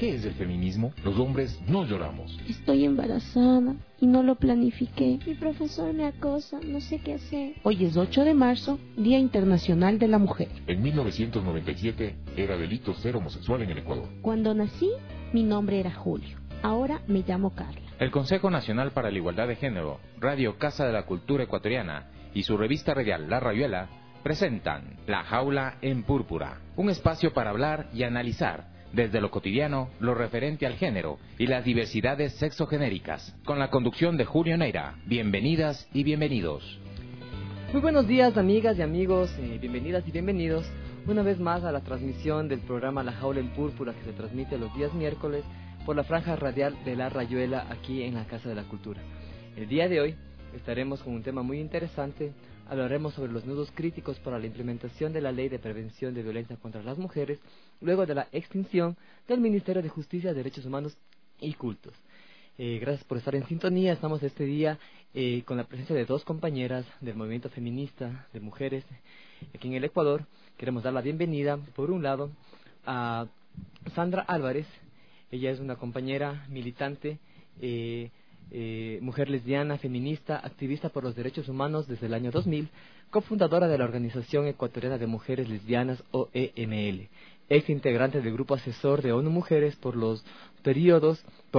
¿Qué es el feminismo? Los hombres no lloramos. Estoy embarazada y no lo planifiqué. Mi profesor me acosa, no sé qué hacer. Hoy es 8 de marzo, Día Internacional de la Mujer. En 1997 era delito ser homosexual en el Ecuador. Cuando nací, mi nombre era Julio. Ahora me llamo Carla. El Consejo Nacional para la Igualdad de Género, Radio Casa de la Cultura Ecuatoriana y su revista radial La Rayuela presentan La Jaula en Púrpura, un espacio para hablar y analizar desde lo cotidiano lo referente al género y las diversidades sexogenéricas, con la conducción de Julio Neira. Bienvenidas y bienvenidos. Muy buenos días, amigas y amigos, bienvenidas y bienvenidos una vez más a la transmisión del programa La Jaula en Púrpura, que se transmite los días miércoles por la franja radial de La Rayuela aquí en la Casa de la Cultura. El día de hoy estaremos con un tema muy interesante. Hablaremos sobre los nudos críticos para la implementación de la Ley de Prevención de Violencia contra las Mujeres, luego de la extinción del Ministerio de Justicia, Derechos Humanos y Cultos. Gracias por estar en sintonía. Estamos este día con la presencia de dos compañeras del movimiento feminista de mujeres aquí en el Ecuador. Queremos dar la bienvenida, por un lado, a Sandra Álvarez. Ella es una compañera militante, mujer lesbiana, feminista, activista por los derechos humanos desde el año 2000, cofundadora de la Organización Ecuatoriana de Mujeres Lesbianas, OEML, ex integrante del Grupo Asesor de ONU Mujeres por dos periodos,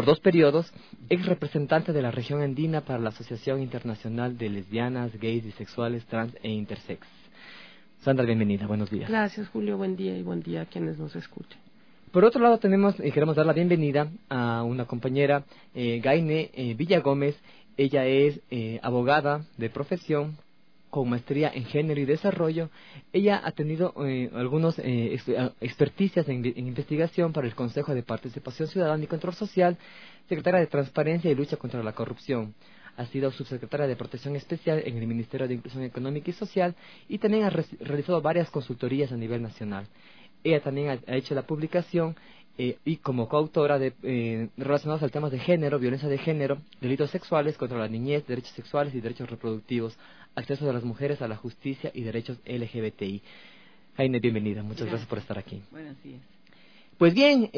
ex representante de la región andina para la Asociación Internacional de Lesbianas, Gays, Bisexuales, Trans e Intersex. Sandra, bienvenida, buenos días. Gracias, Julio, buen día y buen día a quienes nos escuchen. Por otro lado tenemos y queremos dar la bienvenida a una compañera, Gaine Villagómez. Ella es abogada de profesión con maestría en género y desarrollo. Ella ha tenido algunos experticias en investigación para el Consejo de Participación Ciudadana y Control Social, secretaria de Transparencia y Lucha contra la Corrupción. Ha sido subsecretaria de Protección Especial en el Ministerio de Inclusión Económica y Social y también ha realizado varias consultorías a nivel nacional. Ella también ha hecho la publicación y como coautora de relacionados al tema de género, violencia de género, delitos sexuales contra la niñez, derechos sexuales y derechos reproductivos, acceso de las mujeres a la justicia y derechos LGBTI. Jaime, bienvenida, muchas gracias por estar aquí. Buenos días. Pues bien,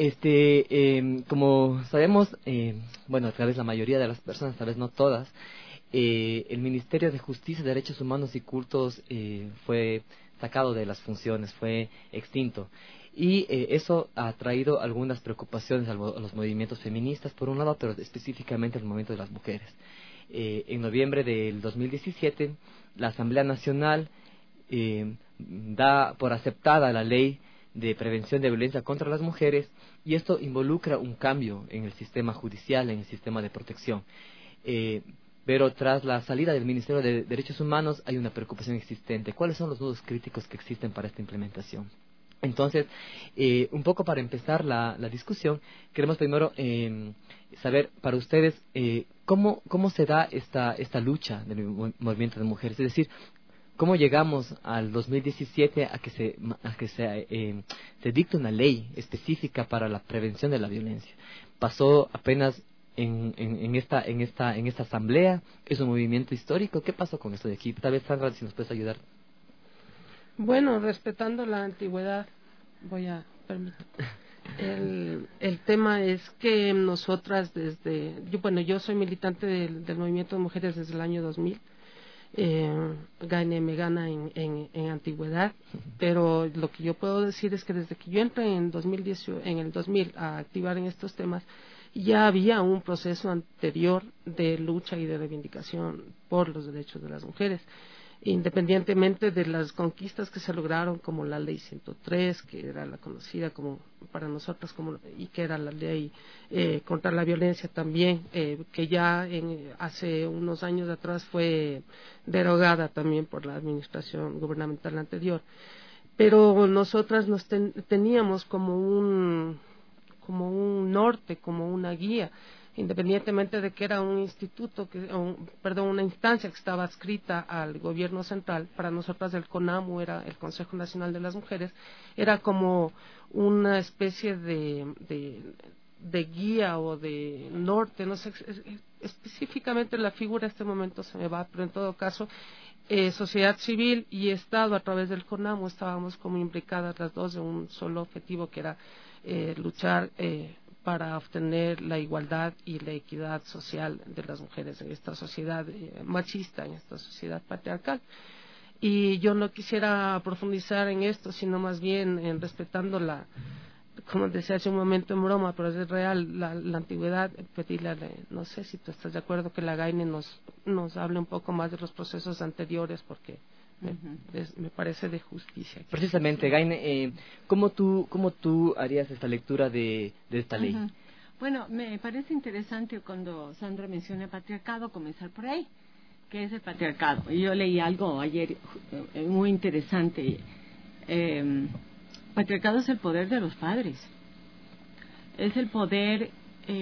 como sabemos, bueno, tal vez la mayoría de las personas, tal vez no todas, el Ministerio de Justicia, Derechos Humanos y Cultos fue sacado de las funciones, fue extinto. Y eso ha traído algunas preocupaciones a los movimientos feministas, por un lado, pero específicamente al movimiento de las mujeres. En noviembre del 2017, la Asamblea Nacional da por aceptada la Ley de Prevención de Violencia contra las Mujeres, y esto involucra un cambio en el sistema judicial, en el sistema de protección. Pero tras la salida del Ministerio de Derechos Humanos hay una preocupación existente. ¿Cuáles son los nudos críticos que existen para esta implementación? Entonces, un poco para empezar la discusión, queremos primero saber para ustedes cómo se da esta lucha del movimiento de mujeres. Es decir, ¿cómo llegamos al 2017 a que se dicte una ley específica para la prevención de la violencia? Pasó apenas en esta asamblea. ¿Es un movimiento histórico? ¿Qué pasó con esto de aquí? Tal vez, Sandra, si nos puedes ayudar. Bueno, respetando la antigüedad, voy a permitir. El tema es que nosotras yo soy militante del movimiento de mujeres desde el año 2000. Me gana en antigüedad, pero lo que yo puedo decir es que desde que yo entré en el 2000 a activar en estos temas, ya había un proceso anterior de lucha y de reivindicación por los derechos de las mujeres, independientemente de las conquistas que se lograron, como la Ley 103, que era la conocida como para nosotros y que era la ley contra la violencia también, que ya hace unos años atrás fue derogada también por la administración gubernamental anterior. Pero nosotras teníamos como un norte, como una guía, independientemente de que era un instituto, una instancia que estaba adscrita al gobierno central. Para nosotras el CONAMU, era el Consejo Nacional de las Mujeres, era como una especie de guía o de norte, no sé específicamente la figura en este momento se me va, pero en todo caso sociedad civil y Estado a través del CONAMU estábamos como implicadas las dos de un solo objetivo, que era luchar para obtener la igualdad y la equidad social de las mujeres en esta sociedad machista, en esta sociedad patriarcal. Y yo no quisiera profundizar en esto, sino más bien en respetando como decía hace un momento en broma, pero es real, la antigüedad, pedirle, no sé si tú estás de acuerdo que la Gaine nos hable un poco más de los procesos anteriores, porque me parece de justicia. Precisamente, Gaine, ¿cómo tú harías esta lectura de esta ley? Bueno, me parece interesante cuando Sandra menciona patriarcado, comenzar por ahí. ¿Qué es el patriarcado? Yo leí algo ayer muy interesante. Patriarcado es el poder de los padres. Es el poder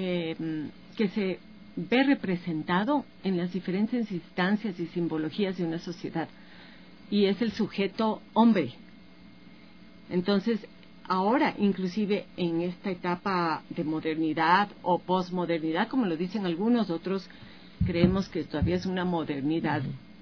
que se ve representado en las diferentes instancias y simbologías de una sociedad. Y es el sujeto hombre. Entonces, ahora, inclusive en esta etapa de modernidad o posmodernidad, como lo dicen algunos, otros creemos que todavía es una modernidad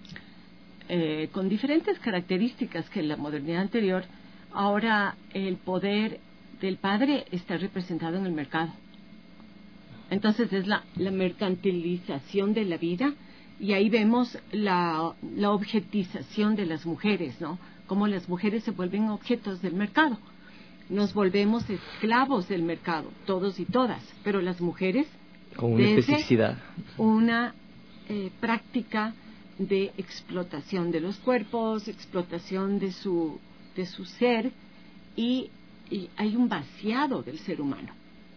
con diferentes características que la modernidad anterior. Ahora el poder del padre está representado en el mercado. Entonces es la mercantilización de la vida, y ahí vemos la objetización de las mujeres, ¿no? Cómo las mujeres se vuelven objetos del mercado. Nos volvemos esclavos del mercado, todos y todas, pero las mujeres con una especificidad, una práctica de explotación de los cuerpos, explotación de su ser, y hay un vaciado del ser humano.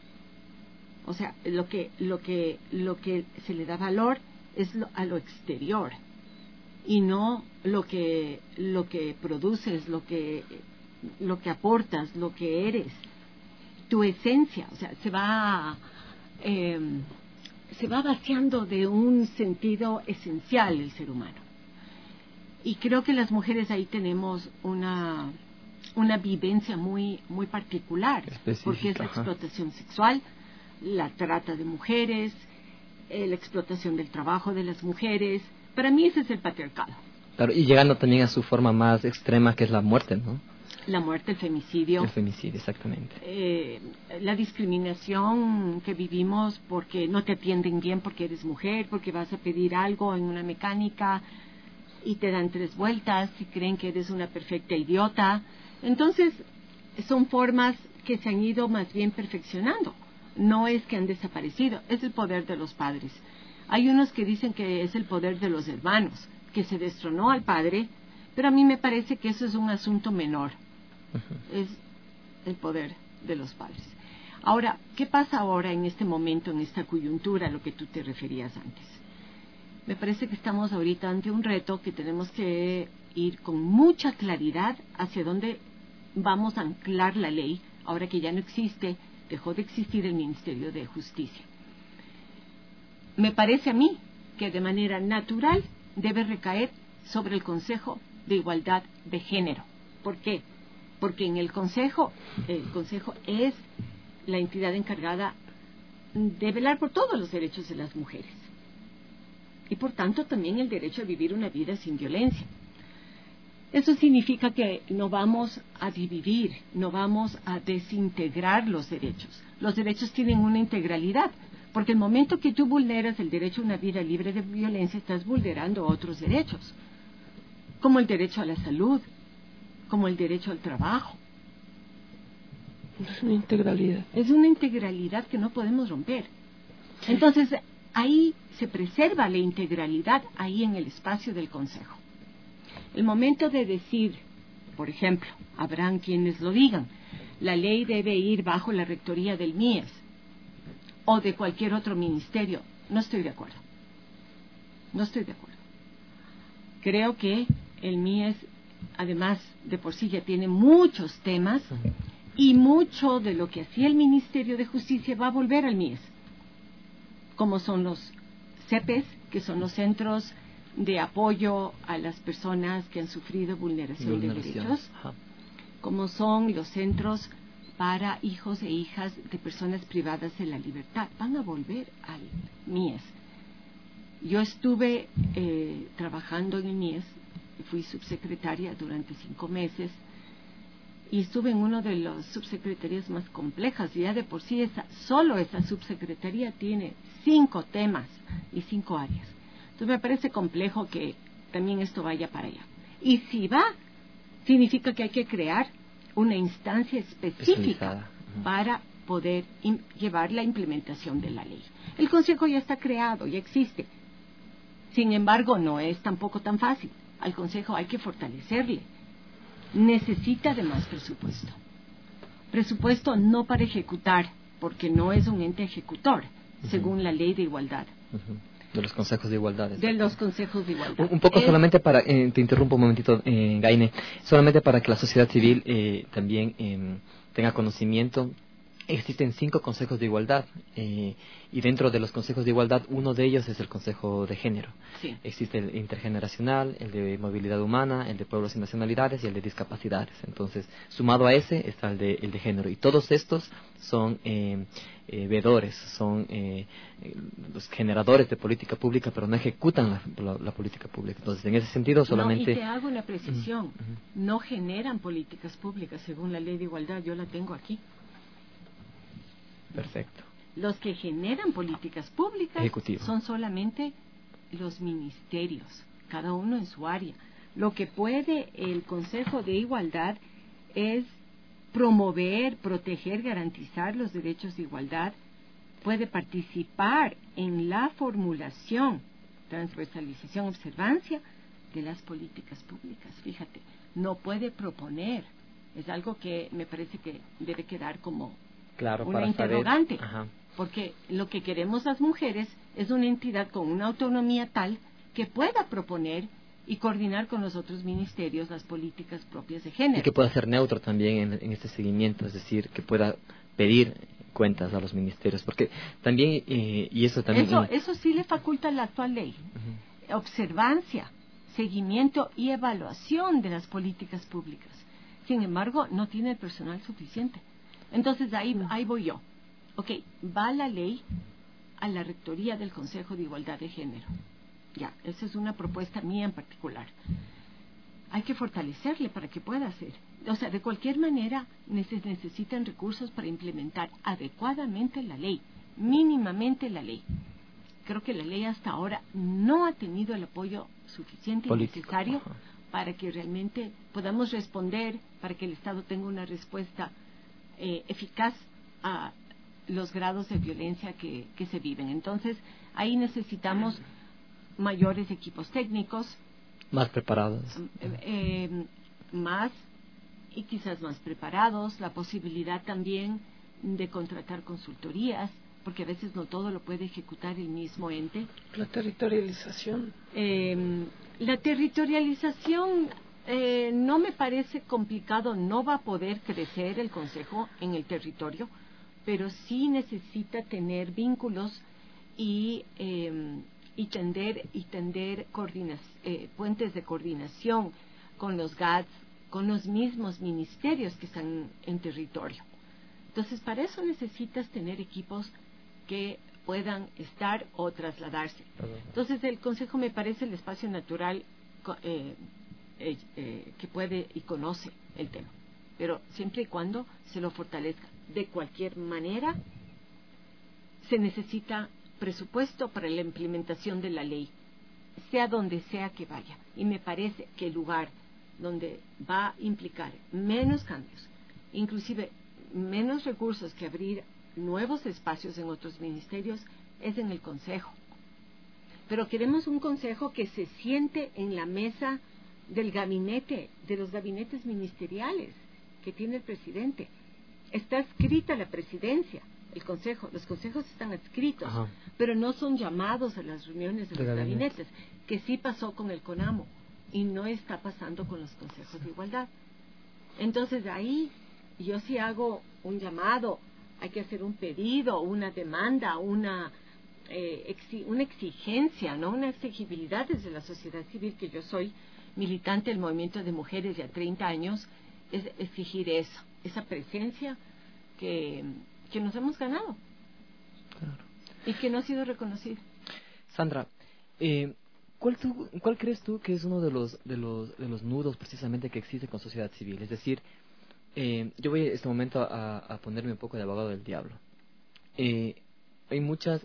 O sea, lo que se le da valor es a lo exterior, y no lo que produces, lo que aportas, lo que eres, tu esencia. O sea, se va vaciando de un sentido esencial el ser humano. Y creo que las mujeres ahí tenemos una vivencia muy muy particular, porque es la explotación sexual, la trata de mujeres, la explotación del trabajo de las mujeres. Para mí ese es el patriarcado. Claro, y llegando también a su forma más extrema, que es la muerte, ¿no? La muerte, el femicidio. El femicidio, exactamente. La discriminación que vivimos porque no te atienden bien porque eres mujer, porque vas a pedir algo en una mecánica y te dan 3 vueltas y creen que eres una perfecta idiota. Entonces, son formas que se han ido más bien perfeccionando. No es que han desaparecido, es el poder de los padres. Hay unos que dicen que es el poder de los hermanos, que se destronó al padre, pero a mí me parece que eso es un asunto menor. Es el poder de los padres. Ahora, ¿qué pasa ahora en este momento, en esta coyuntura, a lo que tú te referías antes? Me parece que estamos ahorita ante un reto que tenemos que ir con mucha claridad hacia dónde vamos a anclar la ley, ahora que ya no existe, dejó de existir el Ministerio de Justicia. Me parece a mí que de manera natural debe recaer sobre el Consejo de Igualdad de Género. ¿Por qué? Porque en el Consejo es la entidad encargada de velar por todos los derechos de las mujeres. Y por tanto también el derecho a vivir una vida sin violencia. Eso significa que no vamos a dividir, no vamos a desintegrar los derechos. Los derechos tienen una integralidad, porque el momento que tú vulneras el derecho a una vida libre de violencia, estás vulnerando otros derechos, como el derecho a la salud, como el derecho al trabajo. Es una integralidad. Es una integralidad que no podemos romper. Entonces, ahí se preserva la integralidad, ahí en el espacio del Consejo. El momento de decir, por ejemplo, habrán quienes lo digan, la ley debe ir bajo la rectoría del MIES o de cualquier otro ministerio. No estoy de acuerdo. No estoy de acuerdo. Creo que el MIES, además de por sí, ya tiene muchos temas, y mucho de lo que hacía el Ministerio de Justicia va a volver al MIES, como son los CEPES, que son los centros de apoyo a las personas que han sufrido vulneración de derechos, como son los centros para hijos e hijas de personas privadas de la libertad. Van a volver al MIES. Yo estuve trabajando en el MIES, fui subsecretaria durante 5 meses, y estuve en una de las subsecretarías más complejas, y ya de por sí solo esa subsecretaría tiene 5 temas y 5 áreas. Entonces me parece complejo que también esto vaya para allá. Y si va, significa que hay que crear una instancia específica para poder llevar la implementación de la ley. El Consejo ya está creado, ya existe. Sin embargo, no es tampoco tan fácil. Al Consejo hay que fortalecerle. Necesita de más presupuesto. Presupuesto no para ejecutar, porque no es un ente ejecutor, según la Ley de Igualdad. De los consejos de igualdad. De los consejos de igualdad. Un poco solamente para, te interrumpo un momentito, Gaine, solamente para que la sociedad civil también tenga conocimiento. Existen 5 consejos de igualdad y dentro de los consejos de igualdad uno de ellos es el Consejo de Género. Sí. Existe el intergeneracional, el de movilidad humana, el de pueblos y nacionalidades y el de discapacidades. Entonces, sumado a ese está el de género. Y todos estos son veedores, son los generadores de política pública, pero no ejecutan la política pública. Entonces, en ese sentido, solamente... No, y te hago una precisión. No generan políticas públicas según la Ley de Igualdad. Yo la tengo aquí. Perfecto. Los que generan políticas públicas son solamente los ministerios, cada uno en su área. Lo que puede el Consejo de Igualdad es promover, proteger, garantizar los derechos de igualdad, puede participar en la formulación, transversalización, observancia de las políticas públicas. Fíjate, no puede proponer, es algo que me parece que debe quedar como una interrogante, porque lo que queremos las mujeres es una entidad con una autonomía tal que pueda proponer y coordinar con los otros ministerios las políticas propias de género. Y que pueda ser neutro también en este seguimiento, es decir, que pueda pedir cuentas a los ministerios, porque también, y eso también... Eso sí le faculta la actual ley. Observancia, seguimiento y evaluación de las políticas públicas. Sin embargo, no tiene el personal suficiente. Entonces ahí voy yo. Ok, va la ley a la rectoría del Consejo de Igualdad de Género. Ya, esa es una propuesta mía en particular. Hay que fortalecerle para que pueda hacer. O sea, de cualquier manera necesitan recursos para implementar adecuadamente la ley, mínimamente la ley. Creo que la ley hasta ahora no ha tenido el apoyo suficiente y necesario para que realmente podamos responder, para que el Estado tenga una respuesta eficaz a los grados de violencia que se viven. Entonces, ahí necesitamos mayores equipos técnicos. Más preparados. Más y quizás más preparados. La posibilidad también de contratar consultorías, porque a veces no todo lo puede ejecutar el mismo ente. La territorialización. La territorialización no me parece complicado, no va a poder crecer el Consejo en el territorio, pero sí necesita tener vínculos y tender puentes de coordinación con los GATS, con los mismos ministerios que están en territorio. Entonces, para eso necesitas tener equipos que puedan estar o trasladarse. Entonces, el Consejo me parece el espacio natural que puede y conoce el tema, pero siempre y cuando se lo fortalezca. De cualquier manera, se necesita presupuesto para la implementación de la ley, sea donde sea que vaya, y me parece que el lugar donde va a implicar menos cambios, inclusive menos recursos que abrir nuevos espacios en otros ministerios, es en el Consejo. Pero queremos un Consejo que se siente en la mesa del gabinete, de los gabinetes ministeriales que tiene el presidente. Está adscrita la presidencia, el Consejo, los consejos están adscritos, pero no son llamados a las reuniones de los gabinetes, que sí pasó con el CONAMO y no está pasando con los consejos de igualdad. Entonces ahí yo sí hago un llamado, hay que hacer un pedido, una demanda, una exigencia, no una exigibilidad desde la sociedad civil, que yo soy militante del movimiento de mujeres ya 30 años, es exigir eso, esa presencia que nos hemos ganado. Claro. Y que no ha sido reconocida. Sandra, ¿cuál crees tú que es uno de los nudos precisamente que existe con sociedad civil? Es decir, Yo voy en este momento a ponerme un poco de abogado del diablo. Hay muchas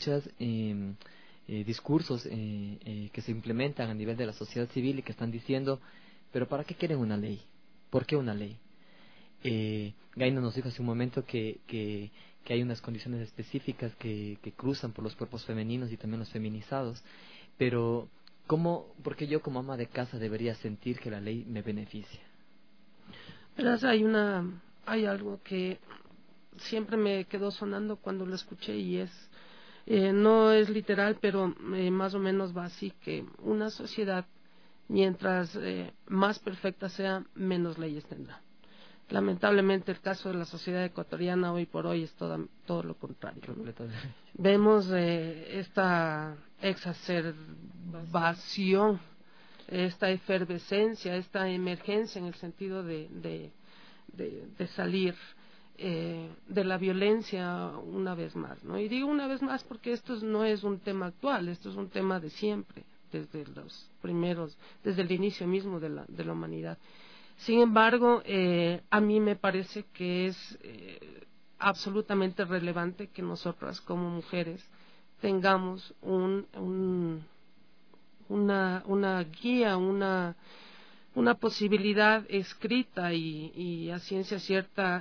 discursos que se implementan a nivel de la sociedad civil y que están diciendo, pero ¿para qué quieren una ley? ¿Por qué una ley? Gaina nos dijo hace un momento que hay unas condiciones específicas que cruzan por los cuerpos femeninos y también los feminizados, pero ¿por qué yo como ama de casa debería sentir que la ley me beneficia? Verás, hay algo que siempre me quedó sonando cuando lo escuché y no es literal, pero más o menos va así, que una sociedad, mientras más perfecta sea, menos leyes tendrá. Lamentablemente el caso de la sociedad ecuatoriana hoy por hoy es todo lo contrario, ¿no? Vemos esta exacerbación, esta efervescencia, esta emergencia en el sentido de salir de la violencia una vez más, ¿no? Y digo una vez más porque esto no es un tema actual, esto es un tema de siempre, desde el inicio mismo de la humanidad. Sin embargo, a mí me parece que es absolutamente relevante que nosotras como mujeres tengamos una guía, una posibilidad escrita y a ciencia cierta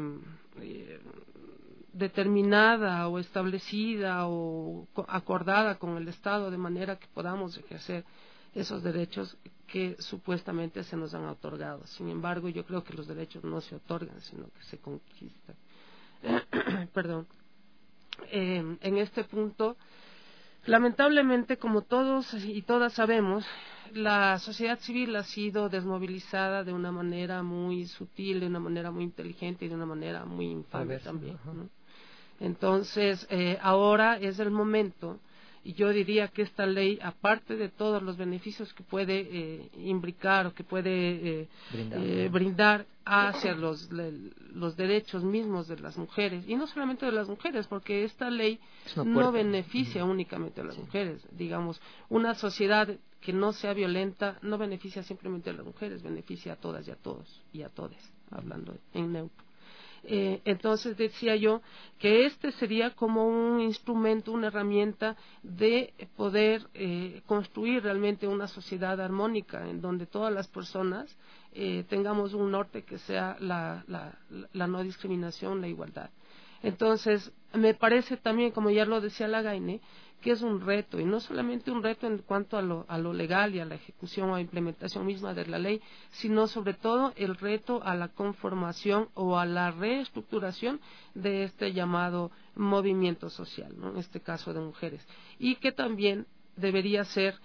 determinada o establecida o acordada con el Estado, de manera que podamos ejercer esos derechos que supuestamente se nos han otorgado. Sin embargo, yo creo que los derechos no se otorgan, sino que se conquistan. Perdón. En este punto, lamentablemente, como todos y todas sabemos, la sociedad civil ha sido desmovilizada de una manera muy sutil, de una manera muy inteligente y de una manera muy infame también, ¿no? Entonces, ahora es el momento, y yo diría que esta ley, aparte de todos los beneficios que puede imbricar o que puede brindar hacia los derechos mismos de las mujeres, y no solamente de las mujeres, porque esta ley no beneficia únicamente a las mujeres. Digamos, una sociedad que no sea violenta no beneficia simplemente a las mujeres, beneficia a todas y a todos y a todes, hablando en neutro. Entonces decía yo que este sería como un instrumento, una herramienta de poder construir realmente una sociedad armónica en donde todas las personas tengamos un norte que sea la no discriminación, la igualdad. Entonces me parece también, como ya lo decía la Gaine, que es un reto, y no solamente un reto en cuanto a lo legal y a la ejecución o implementación misma de la ley, sino sobre todo el reto a la conformación o a la reestructuración de este llamado movimiento social, ¿no? En este caso de mujeres, y que también debería ser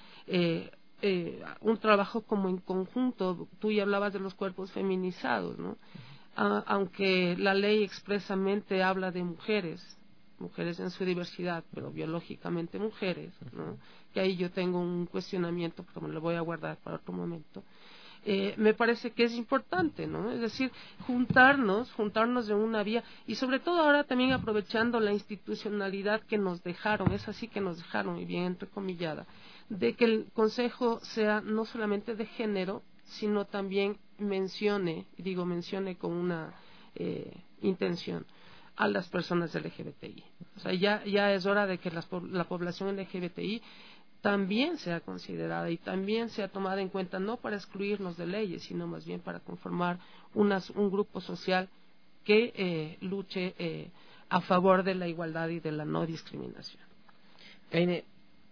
un trabajo como en conjunto. Tú ya hablabas de los cuerpos feminizados, ¿no? Aunque la ley expresamente habla de mujeres en su diversidad, pero biológicamente mujeres, ¿no? Que ahí yo tengo un cuestionamiento, pero me lo voy a guardar para otro momento. Me parece que es importante, ¿no? Es decir, juntarnos de una vía, y sobre todo ahora también aprovechando la institucionalidad que nos dejaron, es así que nos dejaron, y bien entrecomillada, de que el Consejo sea no solamente de género, sino también mencione con una intención a las personas LGBTI. O sea, ya es hora de que la población LGBTI también sea considerada y también sea tomada en cuenta, no para excluirnos de leyes, sino más bien para conformar un grupo social que luche a favor de la igualdad y de la no discriminación. Gaine,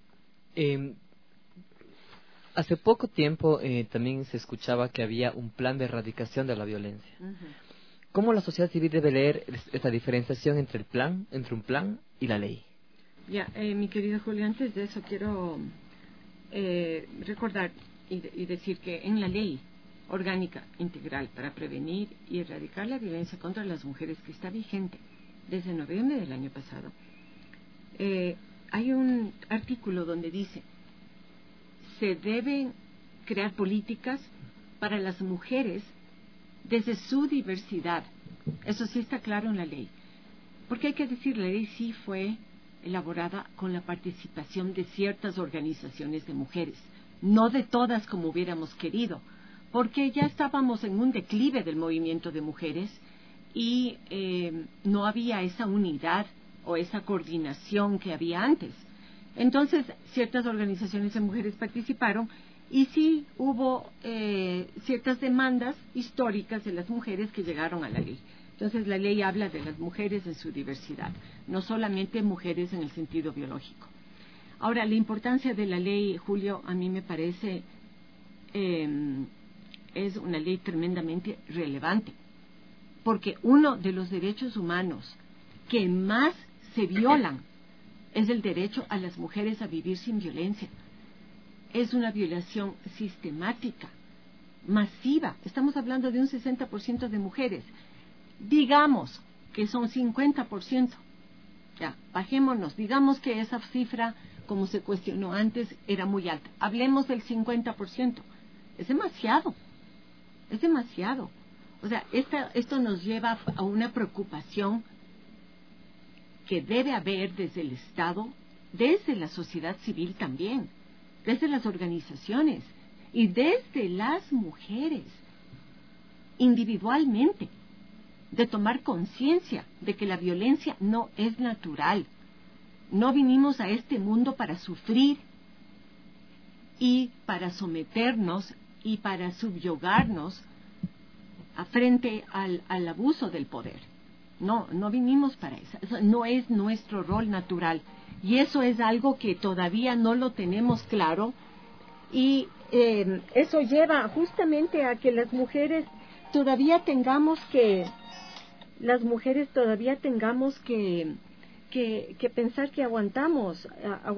hace poco tiempo también se escuchaba que había un plan de erradicación de la violencia. ¿Cómo la sociedad civil debe leer esta diferenciación entre un plan y la ley? Mi querido Julio, antes de eso quiero recordar y decir que en la ley orgánica integral para prevenir y erradicar la violencia contra las mujeres, que está vigente desde noviembre del año pasado, hay un artículo donde dice: se deben crear políticas para las mujeres desde su diversidad. Eso sí está claro en la ley, porque hay que decir, la ley sí fue elaborada con la participación de ciertas organizaciones de mujeres, no de todas como hubiéramos querido, porque ya estábamos en un declive del movimiento de mujeres y no había esa unidad o esa coordinación que había antes. Entonces, ciertas organizaciones de mujeres participaron y sí hubo ciertas demandas históricas de las mujeres que llegaron a la ley. Entonces, la ley habla de las mujeres en su diversidad, no solamente mujeres en el sentido biológico. Ahora, la importancia de la ley, Julio, a mí me parece es una ley tremendamente relevante, porque uno de los derechos humanos que más se violan es el derecho a las mujeres a vivir sin violencia. Es una violación sistemática, masiva. Estamos hablando de un 60% de mujeres. Digamos que son 50%. Ya, bajémonos. Digamos que esa cifra, como se cuestionó antes, era muy alta. Hablemos del 50%. Es demasiado. Es demasiado. O sea, esto nos lleva a una preocupación que debe haber desde el Estado, desde la sociedad civil también, desde las organizaciones y desde las mujeres, individualmente, de tomar conciencia de que la violencia no es natural. No vinimos a este mundo para sufrir y para someternos y para subyugarnos frente al abuso del poder. No vinimos para eso. Eso no es nuestro rol natural. Y eso es algo que todavía no lo tenemos claro. Y eso lleva justamente a que las mujeres todavía tengamos que pensar que aguantamos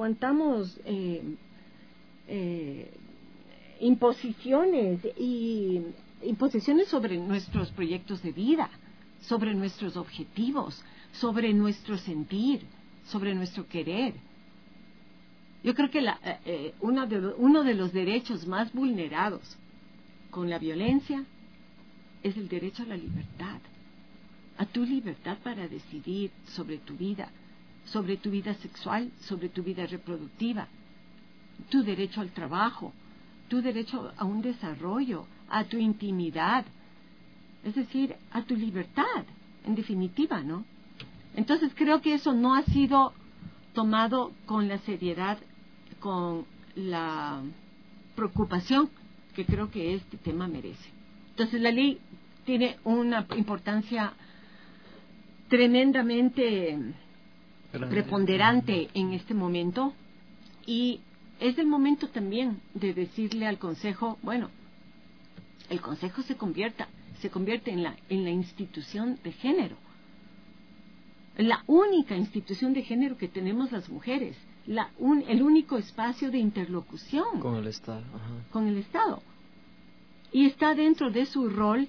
imposiciones sobre nuestros proyectos de vida, sobre nuestros objetivos, sobre nuestro sentir, sobre nuestro querer. Yo creo que uno de los derechos más vulnerados con la violencia es el derecho a la libertad, a tu libertad para decidir sobre tu vida sexual, sobre tu vida reproductiva, tu derecho al trabajo, tu derecho a un desarrollo, a tu intimidad, es decir, a tu libertad, en definitiva, ¿no? Entonces creo que eso no ha sido tomado con la seriedad, con la preocupación que creo que este tema merece. Entonces la ley tiene una importancia tremendamente preponderante en este momento y es el momento también de decirle al Consejo, bueno, el Consejo se convierte en la institución de género, la única institución de género que tenemos las mujeres, el único espacio de interlocución con el Estado. Ajá. Con el Estado. Y está dentro de su rol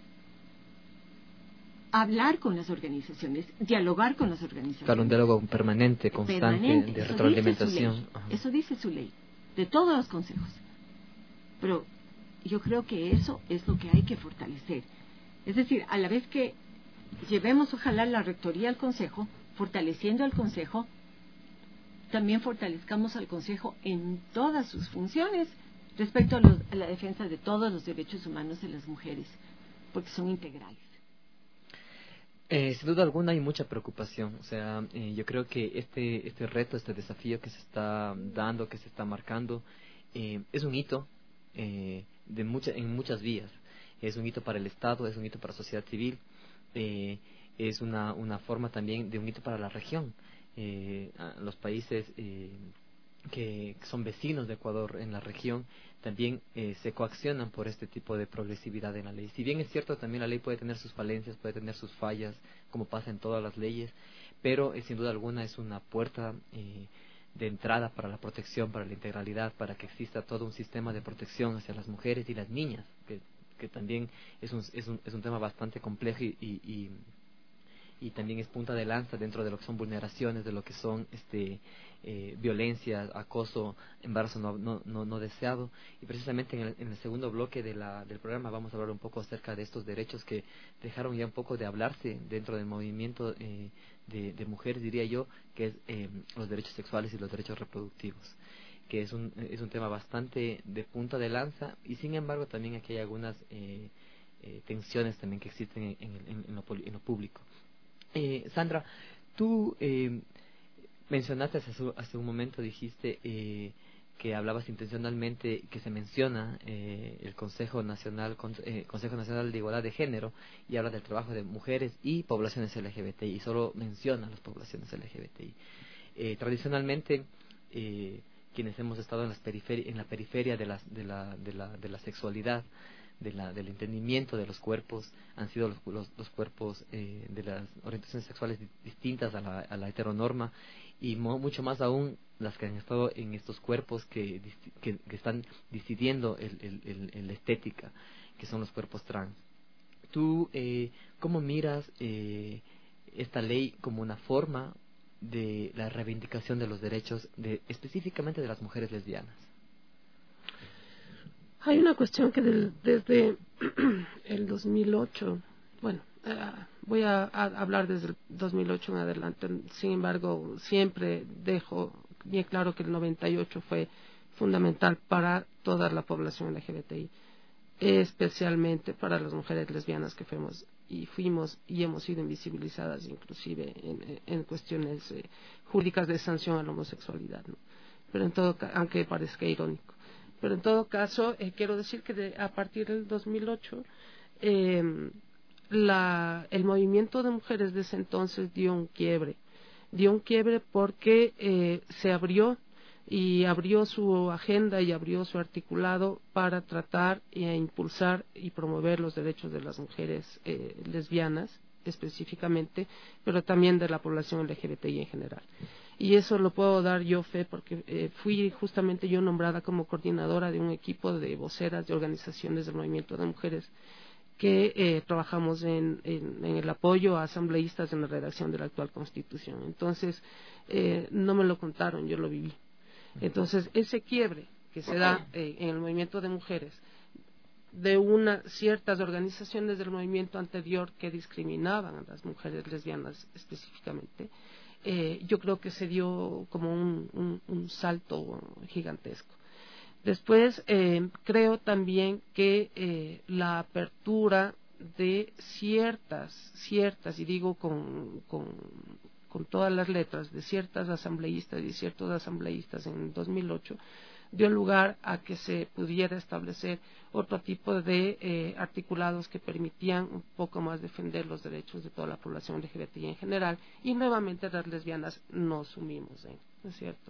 hablar con las organizaciones, dialogar con las organizaciones. Claro, un diálogo permanente, constante, de retroalimentación. Eso dice su ley, de todos los consejos. Pero yo creo que eso es lo que hay que fortalecer. Es decir, a la vez que llevemos ojalá la rectoría al Consejo, fortaleciendo al Consejo, también fortalezcamos al Consejo en todas sus funciones respecto a la defensa de todos los derechos humanos de las mujeres, porque son integrales. Sin duda alguna hay mucha preocupación. O sea, yo creo que este reto, este desafío que se está dando, que se está marcando, es un hito en muchas vías. Es un hito para el Estado, es un hito para la sociedad civil, es una forma también de un hito para la región. Los países que son vecinos de Ecuador en la región también se coaccionan por este tipo de progresividad en la ley. Si bien es cierto, también la ley puede tener sus falencias, puede tener sus fallas, como pasa en todas las leyes, pero sin duda alguna es una puerta de entrada para la protección, para la integralidad, para que exista todo un sistema de protección hacia las mujeres y las niñas, que también es un tema bastante complejo y también es punta de lanza dentro de lo que son vulneraciones, de lo que son violencia, acoso, embarazo no deseado. Y precisamente en el segundo bloque del programa vamos a hablar un poco acerca de estos derechos que dejaron ya un poco de hablarse dentro del movimiento de mujeres, diría yo, que es los derechos sexuales y los derechos reproductivos. que es un tema bastante de punta de lanza, y sin embargo también aquí hay algunas tensiones también que existen en lo público. Sandra, tú mencionaste hace un momento, dijiste que hablabas intencionalmente, que se menciona el Consejo Nacional de Igualdad de Género, y habla del trabajo de mujeres y poblaciones LGBTI, y solo menciona las poblaciones LGBTI. Tradicionalmente, quienes hemos estado en la periferia de la sexualidad, del entendimiento de los cuerpos, han sido los cuerpos de las orientaciones sexuales distintas a la heteronorma, y mucho más aún las que han estado en estos cuerpos que están decidiendo la estética, que son los cuerpos trans. ¿Tú cómo miras esta ley como una forma de la reivindicación de los derechos específicamente de las mujeres lesbianas? Hay una cuestión que desde el 2008, bueno, voy a hablar desde el 2008 en adelante, sin embargo, siempre dejo bien claro que el 98 fue fundamental para toda la población LGBTI, especialmente para las mujeres lesbianas que fuimos y hemos sido invisibilizadas inclusive en cuestiones jurídicas de sanción a la homosexualidad, ¿no? Pero en todo, aunque parezca irónico. Pero en todo caso, quiero decir que a partir del 2008, el movimiento de mujeres de ese entonces dio un quiebre porque se abrió su agenda y abrió su articulado para tratar e impulsar y promover los derechos de las mujeres lesbianas específicamente, pero también de la población LGBTI en general. Y eso lo puedo dar yo fe porque fui justamente yo nombrada como coordinadora de un equipo de voceras de organizaciones del movimiento de mujeres que trabajamos en el apoyo a asambleístas en la redacción de la actual Constitución. Entonces, no me lo contaron, yo lo viví. Entonces, ese quiebre que se da en el movimiento de mujeres de ciertas organizaciones del movimiento anterior que discriminaban a las mujeres lesbianas específicamente, yo creo que se dio como un salto gigantesco. Después, creo también que la apertura de ciertas, y digo con todas las letras, de ciertas asambleístas y ciertos asambleístas en 2008, dio lugar a que se pudiera establecer otro tipo de articulados que permitían un poco más defender los derechos de toda la población LGBTI en general, y nuevamente las lesbianas nos sumimos, ¿no es cierto?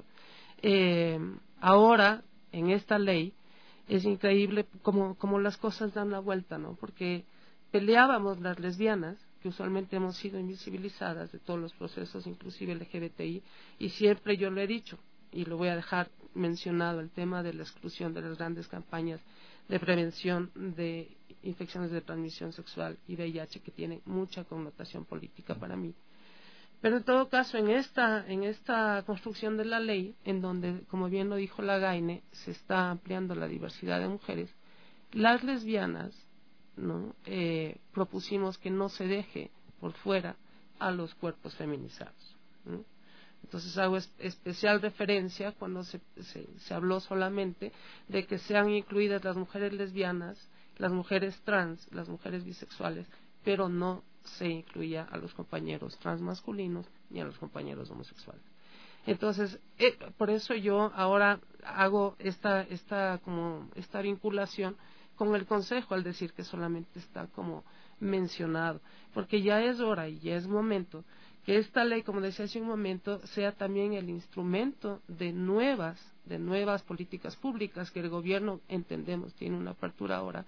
Ahora, en esta ley, es increíble cómo las cosas dan la vuelta, ¿no? Porque peleábamos las lesbianas, que usualmente hemos sido invisibilizadas de todos los procesos, inclusive LGBTI, y siempre yo lo he dicho, y lo voy a dejar mencionado, el tema de la exclusión de las grandes campañas de prevención de infecciones de transmisión sexual y VIH, que tienen mucha connotación política para mí. Pero en todo caso, en esta construcción de la ley, en donde, como bien lo dijo la Gaine, se está ampliando la diversidad de mujeres, las lesbianas, ¿no? Propusimos que no se deje por fuera a los cuerpos feminizados, ¿no? Entonces hago especial referencia cuando se habló solamente de que sean incluidas las mujeres lesbianas, las mujeres trans, las mujeres bisexuales, pero no se incluía a los compañeros transmasculinos ni a los compañeros homosexuales. Entonces, por eso yo ahora hago esta vinculación con el Consejo al decir que solamente está como mencionado, porque ya es hora y ya es momento que esta ley, como decía hace un momento, sea también el instrumento de nuevas políticas públicas que el gobierno, entendemos, tiene una apertura ahora,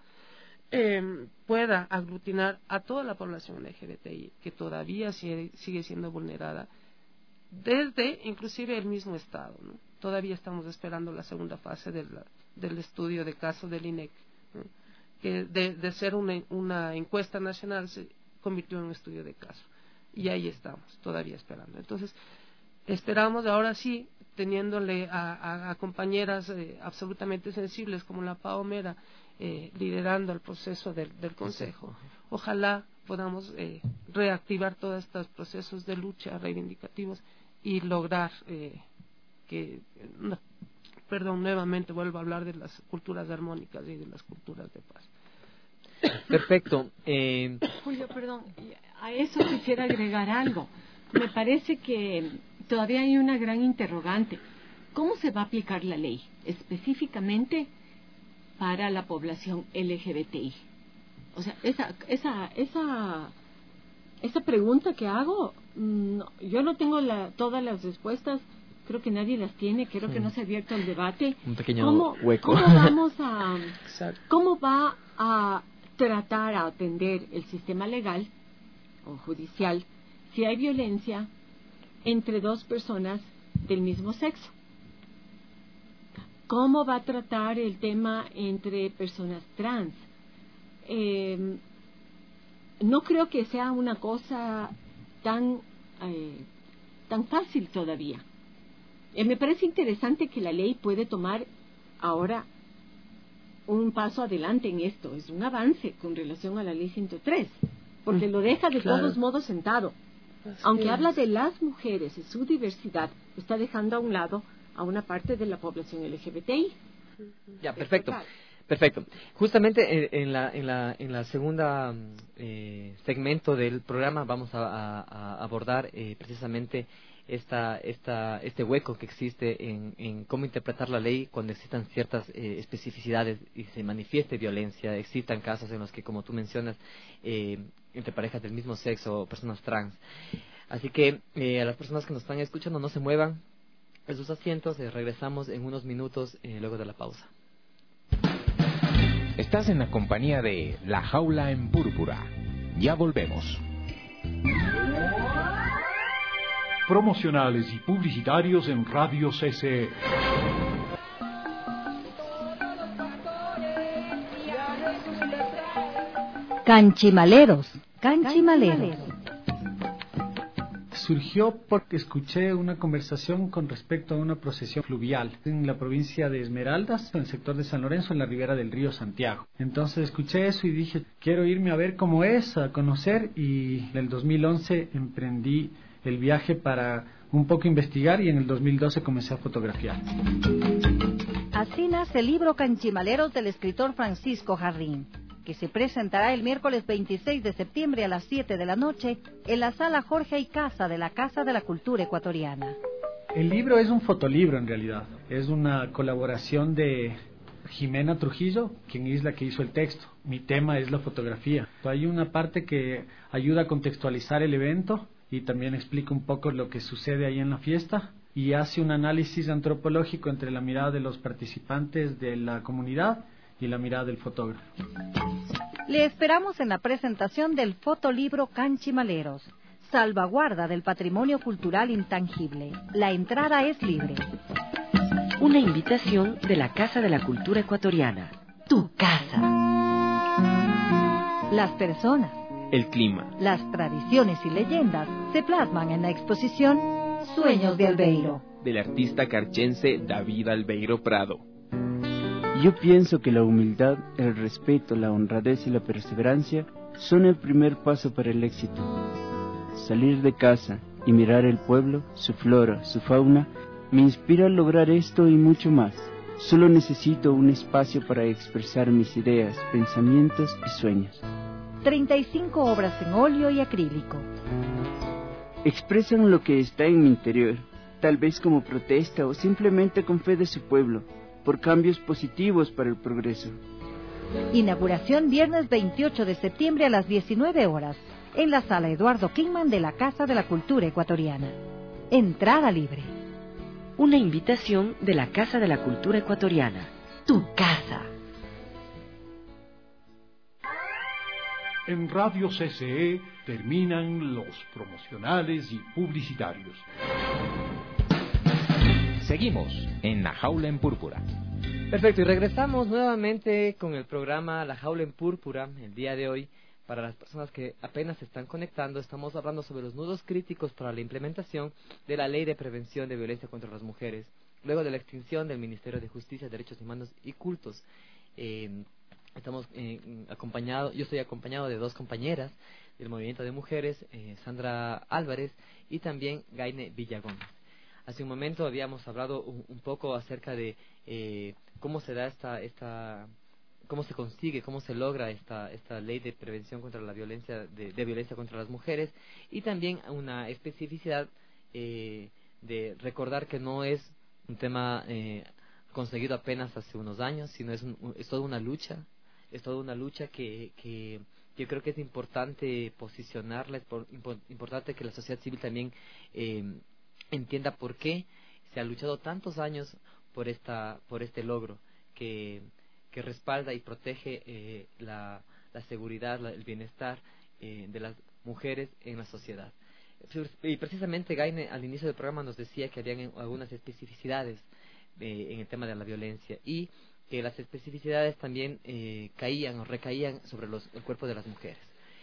pueda aglutinar a toda la población LGBTI que todavía sigue siendo vulnerada desde inclusive el mismo Estado, ¿no? Todavía estamos esperando la segunda fase del estudio de caso del INEC, ¿no? Que de ser una encuesta nacional se convirtió en un estudio de caso, y ahí estamos todavía esperando. Entonces esperamos ahora sí, teniéndole a compañeras absolutamente sensibles como la Pao Mera liderando el proceso del Consejo, ojalá podamos reactivar todos estos procesos de lucha reivindicativos y lograr que perdón, nuevamente vuelvo a hablar de las culturas armónicas y de las culturas de paz. Perfecto. Julio, perdón, a eso quisiera agregar algo. Me parece que todavía hay una gran interrogante. ¿Cómo se va a aplicar la ley específicamente para la población LGBTI? O sea, esa pregunta que hago, yo no tengo todas las respuestas, creo que nadie las tiene, creo que no se ha abierto el debate. Un pequeño hueco. ¿Cómo va a tratar a atender el sistema legal o judicial si hay violencia entre dos personas del mismo sexo? ¿Cómo va a tratar el tema entre personas trans? No creo que sea una cosa tan fácil todavía. Me parece interesante que la ley puede tomar ahora un paso adelante en esto. Es un avance con relación a la ley 103, porque lo deja de todos modos sentado. Aunque habla de las mujeres y su diversidad, está dejando a un lado a una parte de la población LGBTI. Ya, perfecto. Justamente en la segunda segmento del programa vamos a abordar precisamente este hueco que existe en cómo interpretar la ley cuando existan ciertas especificidades y se manifieste violencia, existan casos en los que, como tú mencionas, entre parejas del mismo sexo o personas trans. Así que a las personas que nos están escuchando, no se muevan de sus asientos, regresamos en unos minutos luego de la pausa. Estás en la compañía de La Jaula en Púrpura. Ya volvemos. Promocionales y publicitarios en Radio CCE. Canchimaleros. Surgió porque escuché una conversación con respecto a una procesión fluvial en la provincia de Esmeraldas, en el sector de San Lorenzo, en la ribera del río Santiago. Entonces escuché eso y dije, quiero irme a ver cómo es, a conocer, y en el 2011 emprendí el viaje para un poco investigar y en el 2012 comencé a fotografiar. Así nace el libro Canchimaleros del escritor Francisco Jarrín, que se presentará el miércoles 26 de septiembre a las 7 de la noche en la sala Jorge y Casa de la Casa de la Cultura Ecuatoriana. El libro es un fotolibro en realidad, es una colaboración de Jimena Trujillo, quien es la que hizo el texto. Mi tema es la fotografía. Hay una parte que ayuda a contextualizar el evento y también explica un poco lo que sucede ahí en la fiesta y hace un análisis antropológico entre la mirada de los participantes de la comunidad y la mirada del fotógrafo. Le esperamos en la presentación del fotolibro Canchimaleros, salvaguarda del patrimonio cultural intangible. La entrada es libre. Una invitación de la Casa de la Cultura Ecuatoriana. Tu casa. Las personas, el clima, las tradiciones y leyendas se plasman en la exposición Sueños de Albeiro, del artista carchense David Albeiro Prado. Yo pienso que la humildad, el respeto, la honradez y la perseverancia son el primer paso para el éxito. Salir de casa y mirar el pueblo, su flora, su fauna, me inspira a lograr esto y mucho más. Solo necesito un espacio para expresar mis ideas, pensamientos y sueños. 35 obras en óleo y acrílico. Expresan lo que está en mi interior, tal vez como protesta o simplemente con fe de su pueblo, por cambios positivos para el progreso. Inauguración viernes 28 de septiembre a las 19 horas, en la sala Eduardo Kingman de la Casa de la Cultura Ecuatoriana. Entrada libre. Una invitación de la Casa de la Cultura Ecuatoriana. Tu casa. En Radio CCE terminan los promocionales y publicitarios. Seguimos en La Jaula en Púrpura. Perfecto, y regresamos nuevamente con el programa La Jaula en Púrpura. El día de hoy, para las personas que apenas se están conectando, estamos hablando sobre los nudos críticos para la implementación de la Ley de Prevención de Violencia contra las Mujeres, luego de la extinción del Ministerio de Justicia, Derechos Humanos y Cultos. Estamos yo estoy acompañado de dos compañeras del Movimiento de Mujeres, Sandra Álvarez y también Gaine Villagómez. Hace un momento habíamos hablado un poco acerca de cómo se da cómo se consigue, cómo se logra esta ley de prevención contra la violencia, de violencia contra las mujeres, y también una especificidad de recordar que no es un tema conseguido apenas hace unos años, sino es toda una lucha, que yo creo que es importante posicionarla, es importante que la sociedad civil también entienda por qué se ha luchado tantos años por este logro que respalda y protege la seguridad, el bienestar de las mujeres en la sociedad. Y precisamente Gaine al inicio del programa nos decía que habían algunas especificidades en el tema de la violencia, y que las especificidades también caían o recaían sobre el cuerpo de las mujeres.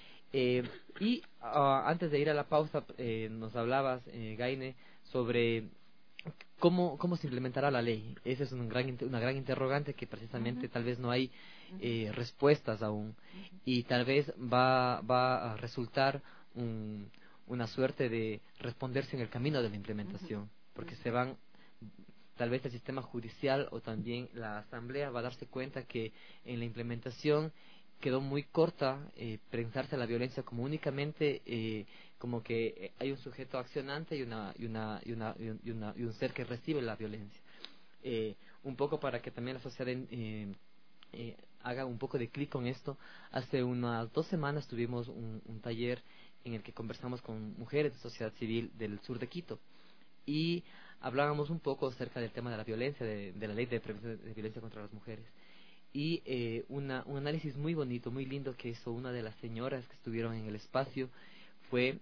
Antes de ir a la pausa, nos hablabas, Gaine, sobre ¿cómo se implementará la ley? Esa es una gran interrogante que precisamente tal vez no hay respuestas aún, y tal vez va a resultar una suerte de responderse en el camino de la implementación, porque tal vez el sistema judicial o también la asamblea va a darse cuenta que en la implementación quedó muy corta pensarse la violencia como únicamente como que hay un sujeto accionante y un ser que recibe la violencia. Un poco para que también la sociedad haga un poco de clic con esto. Hace unas 2 semanas tuvimos un taller en el que conversamos con mujeres de sociedad civil del sur de Quito, y hablábamos un poco acerca del tema de la violencia, de la ley de prevención de violencia contra las mujeres. Y un análisis muy bonito, muy lindo que hizo una de las señoras que estuvieron en el espacio fue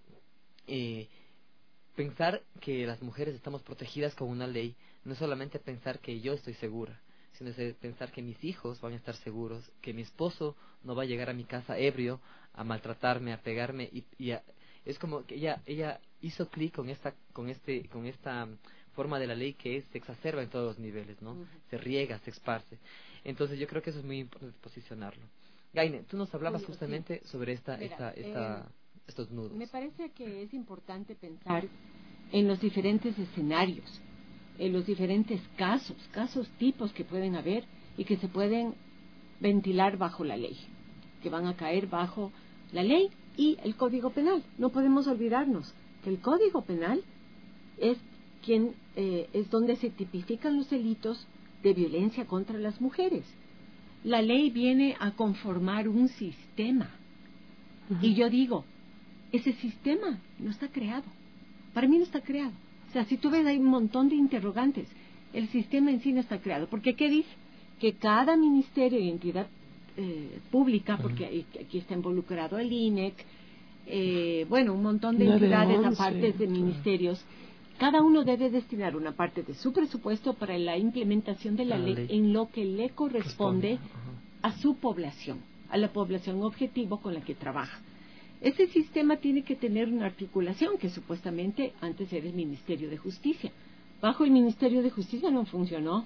pensar que las mujeres estamos protegidas con una ley, no solamente pensar que yo estoy segura, sino pensar que mis hijos van a estar seguros, que mi esposo no va a llegar a mi casa ebrio a maltratarme, a pegarme, es como que ella hizo clic con esta forma de la ley que se exacerba en todos los niveles, ¿no? Se riega, se esparce. Entonces yo creo que eso es muy importante posicionarlo. Gaine, tú nos hablabas justamente sobre estos nudos. Me parece que es importante pensar en los diferentes escenarios, en los diferentes casos tipos que pueden haber y que se pueden ventilar bajo la ley, que van a caer bajo la ley y el Código Penal. No podemos olvidarnos que el Código Penal es donde se tipifican los delitos de violencia contra las mujeres. La ley viene a conformar un sistema. Y yo digo, ese sistema no está creado. Para mí no está creado. O sea, si tú ves, hay un montón de interrogantes. El sistema en sí no está creado. Porque ¿qué dice? Que cada ministerio y entidad pública, porque aquí está involucrado el INEC, un montón de entidades aparte de ministerios, cada uno debe destinar una parte de su presupuesto para la implementación de la ley en lo que le corresponde a su población, a la población objetivo con la que trabaja. Ese sistema tiene que tener una articulación que supuestamente antes era el Ministerio de Justicia. Bajo el Ministerio de Justicia no funcionó.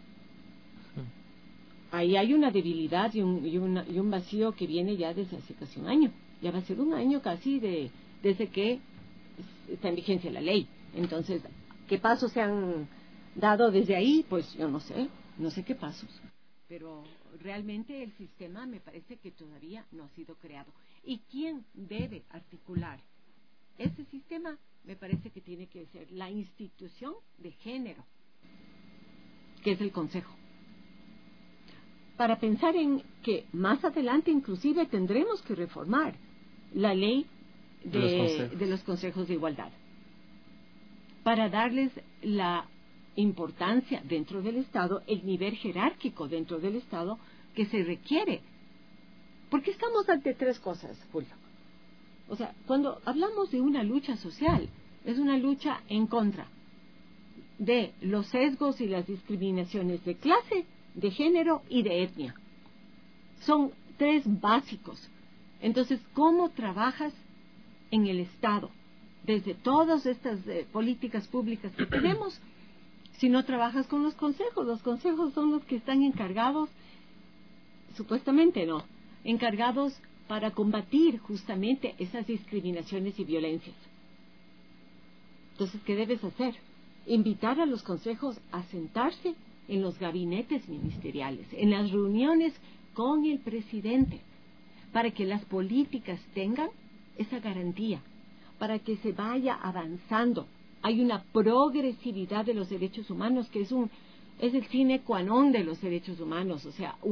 Ahí hay una debilidad y un vacío que viene ya desde hace casi un año. Ya va a ser un año casi desde que está en vigencia la ley. Entonces, ¿qué pasos se han dado desde ahí? Pues yo no sé qué pasos. Pero realmente el sistema me parece que todavía no ha sido creado. ¿Y quién debe articular ese sistema? Me parece que tiene que ser la institución de género, que es el Consejo. Para pensar en que más adelante inclusive tendremos que reformar la ley de los consejos de igualdad, para darles la importancia dentro del Estado, el nivel jerárquico dentro del Estado que se requiere. Porque estamos ante 3 cosas, Julio. O sea, cuando hablamos de una lucha social, es una lucha en contra de los sesgos y las discriminaciones de clase, de género y de etnia. Son 3 básicos. Entonces, ¿cómo trabajas en el Estado? Desde todas estas políticas públicas que tenemos, si no trabajas con los consejos son los que están encargados, supuestamente no, encargados para combatir justamente esas discriminaciones y violencias. Entonces, ¿qué debes hacer? Invitar a los consejos a sentarse en los gabinetes ministeriales, en las reuniones con el presidente, para que las políticas tengan esa garantía, para que se vaya avanzando. Hay una progresividad de los derechos humanos que es el sine qua non de los derechos humanos, o sea,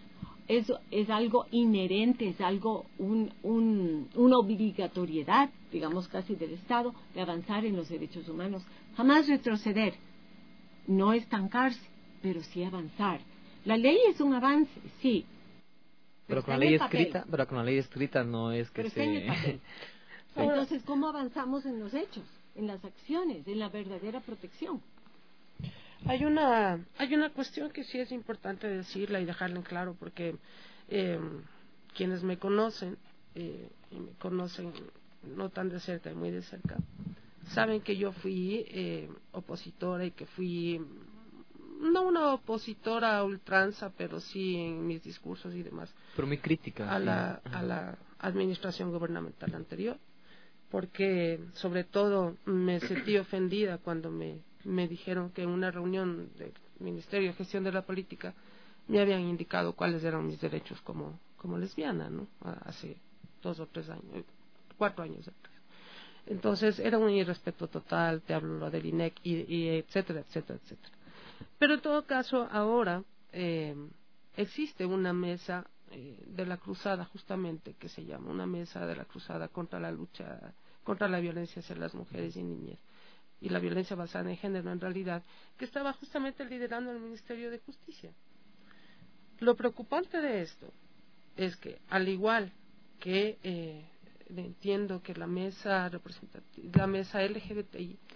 es algo inherente, es algo, una obligatoriedad, digamos casi del Estado, de avanzar en los derechos humanos. Jamás retroceder, no estancarse, pero sí avanzar. La ley es un avance, sí. Pero con la ley escrita no es que está en el papel. Entonces, ¿cómo avanzamos en los hechos, en las acciones, en la verdadera protección? Hay una cuestión que sí es importante decirla y dejarla en claro, porque quienes me conocen, y me conocen no tan de cerca y muy de cerca, saben que yo fui opositora y que fui, no una opositora a ultranza, pero sí en mis discursos y demás. Pero muy crítica. A la administración gubernamental anterior, porque sobre todo me sentí ofendida cuando me dijeron que en una reunión del Ministerio de Gestión de la Política me habían indicado cuáles eran mis derechos como lesbiana, ¿no? Hace 2 o 3 años, 4 años atrás. Entonces era un irrespeto total, te hablo del INEC y etcétera, etcétera, etcétera. Pero en todo caso ahora existe una mesa de la cruzada, justamente, que se llama una mesa de la cruzada contra la lucha contra la violencia hacia las mujeres y niñas y la violencia basada en género, en realidad, que estaba justamente liderando el Ministerio de Justicia. Lo preocupante de esto es que, al igual que entiendo que la mesa LGBTI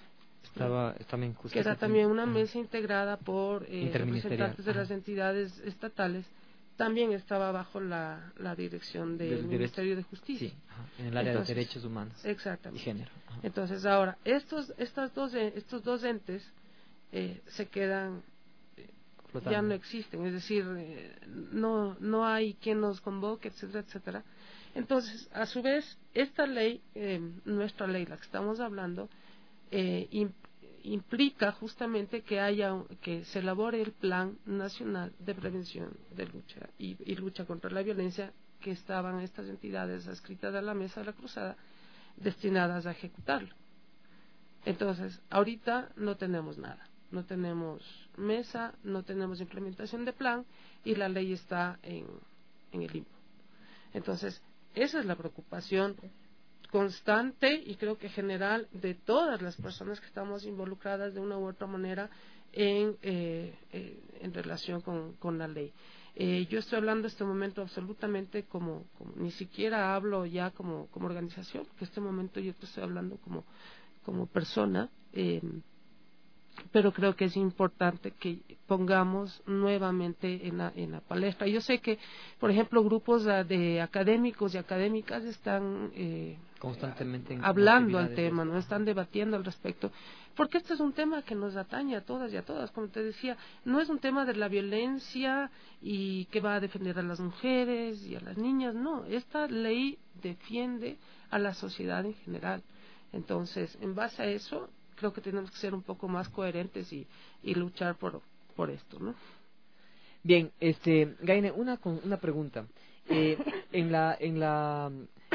que era también una mesa integrada por representantes de las entidades estatales, también estaba bajo la dirección del Ministerio de Justicia. Sí, en el área de derechos humanos. Exactamente. Y género. Entonces ahora, estos dos entes se quedan, ya no existen, es decir, no hay quien nos convoque, etcétera, etcétera. Entonces, a su vez, esta ley, nuestra ley, la que estamos hablando, implica justamente que se elabore el Plan Nacional de Prevención de Lucha y Lucha contra la Violencia, que estaban estas entidades adscritas a la Mesa de la Cruzada destinadas a ejecutarlo. Entonces, ahorita no tenemos nada, no tenemos mesa, no tenemos implementación de plan y la ley está en el limbo. Entonces, esa es la preocupación constante y creo que general de todas las personas que estamos involucradas de una u otra manera en relación con la ley. Yo estoy hablando en este momento absolutamente como ni siquiera hablo ya como organización, porque en este momento yo te estoy hablando como persona, pero creo que es importante que pongamos nuevamente en la palestra. Yo sé que, por ejemplo, grupos de académicos y académicas están constantemente hablando al tema, no están debatiendo al respecto, porque este es un tema que nos atañe a todas y a todas. Como te decía, no es un tema de la violencia y que va a defender a las mujeres y a las niñas, no, esta ley defiende a la sociedad en general. Entonces, en base a eso, creo que tenemos que ser un poco más coherentes y luchar por esto, ¿no? Bien, Gaine, una pregunta. En la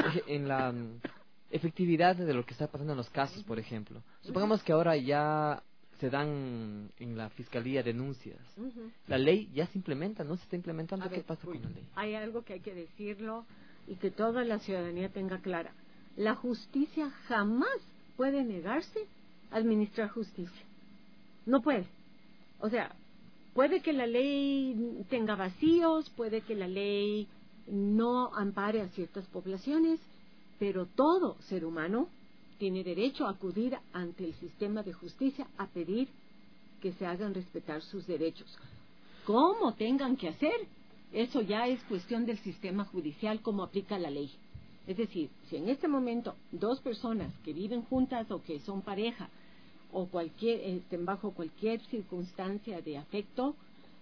efectividad de lo que está pasando en los casos, por ejemplo, supongamos que ahora ya se dan en la fiscalía denuncias. La ley ya se implementa, no se está implementando. ¿Qué pasa con la ley? Hay algo que hay que decirlo y que toda la ciudadanía tenga clara. La justicia jamás puede negarse a administrar justicia. No puede. O sea, puede que la ley tenga vacíos, puede que la ley no ampare a ciertas poblaciones, pero todo ser humano tiene derecho a acudir ante el sistema de justicia a pedir que se hagan respetar sus derechos. ¿Cómo tengan que hacer? Eso ya es cuestión del sistema judicial, cómo aplica la ley. Es decir, si en este momento 2 personas que viven juntas o que son pareja o estén bajo cualquier circunstancia de afecto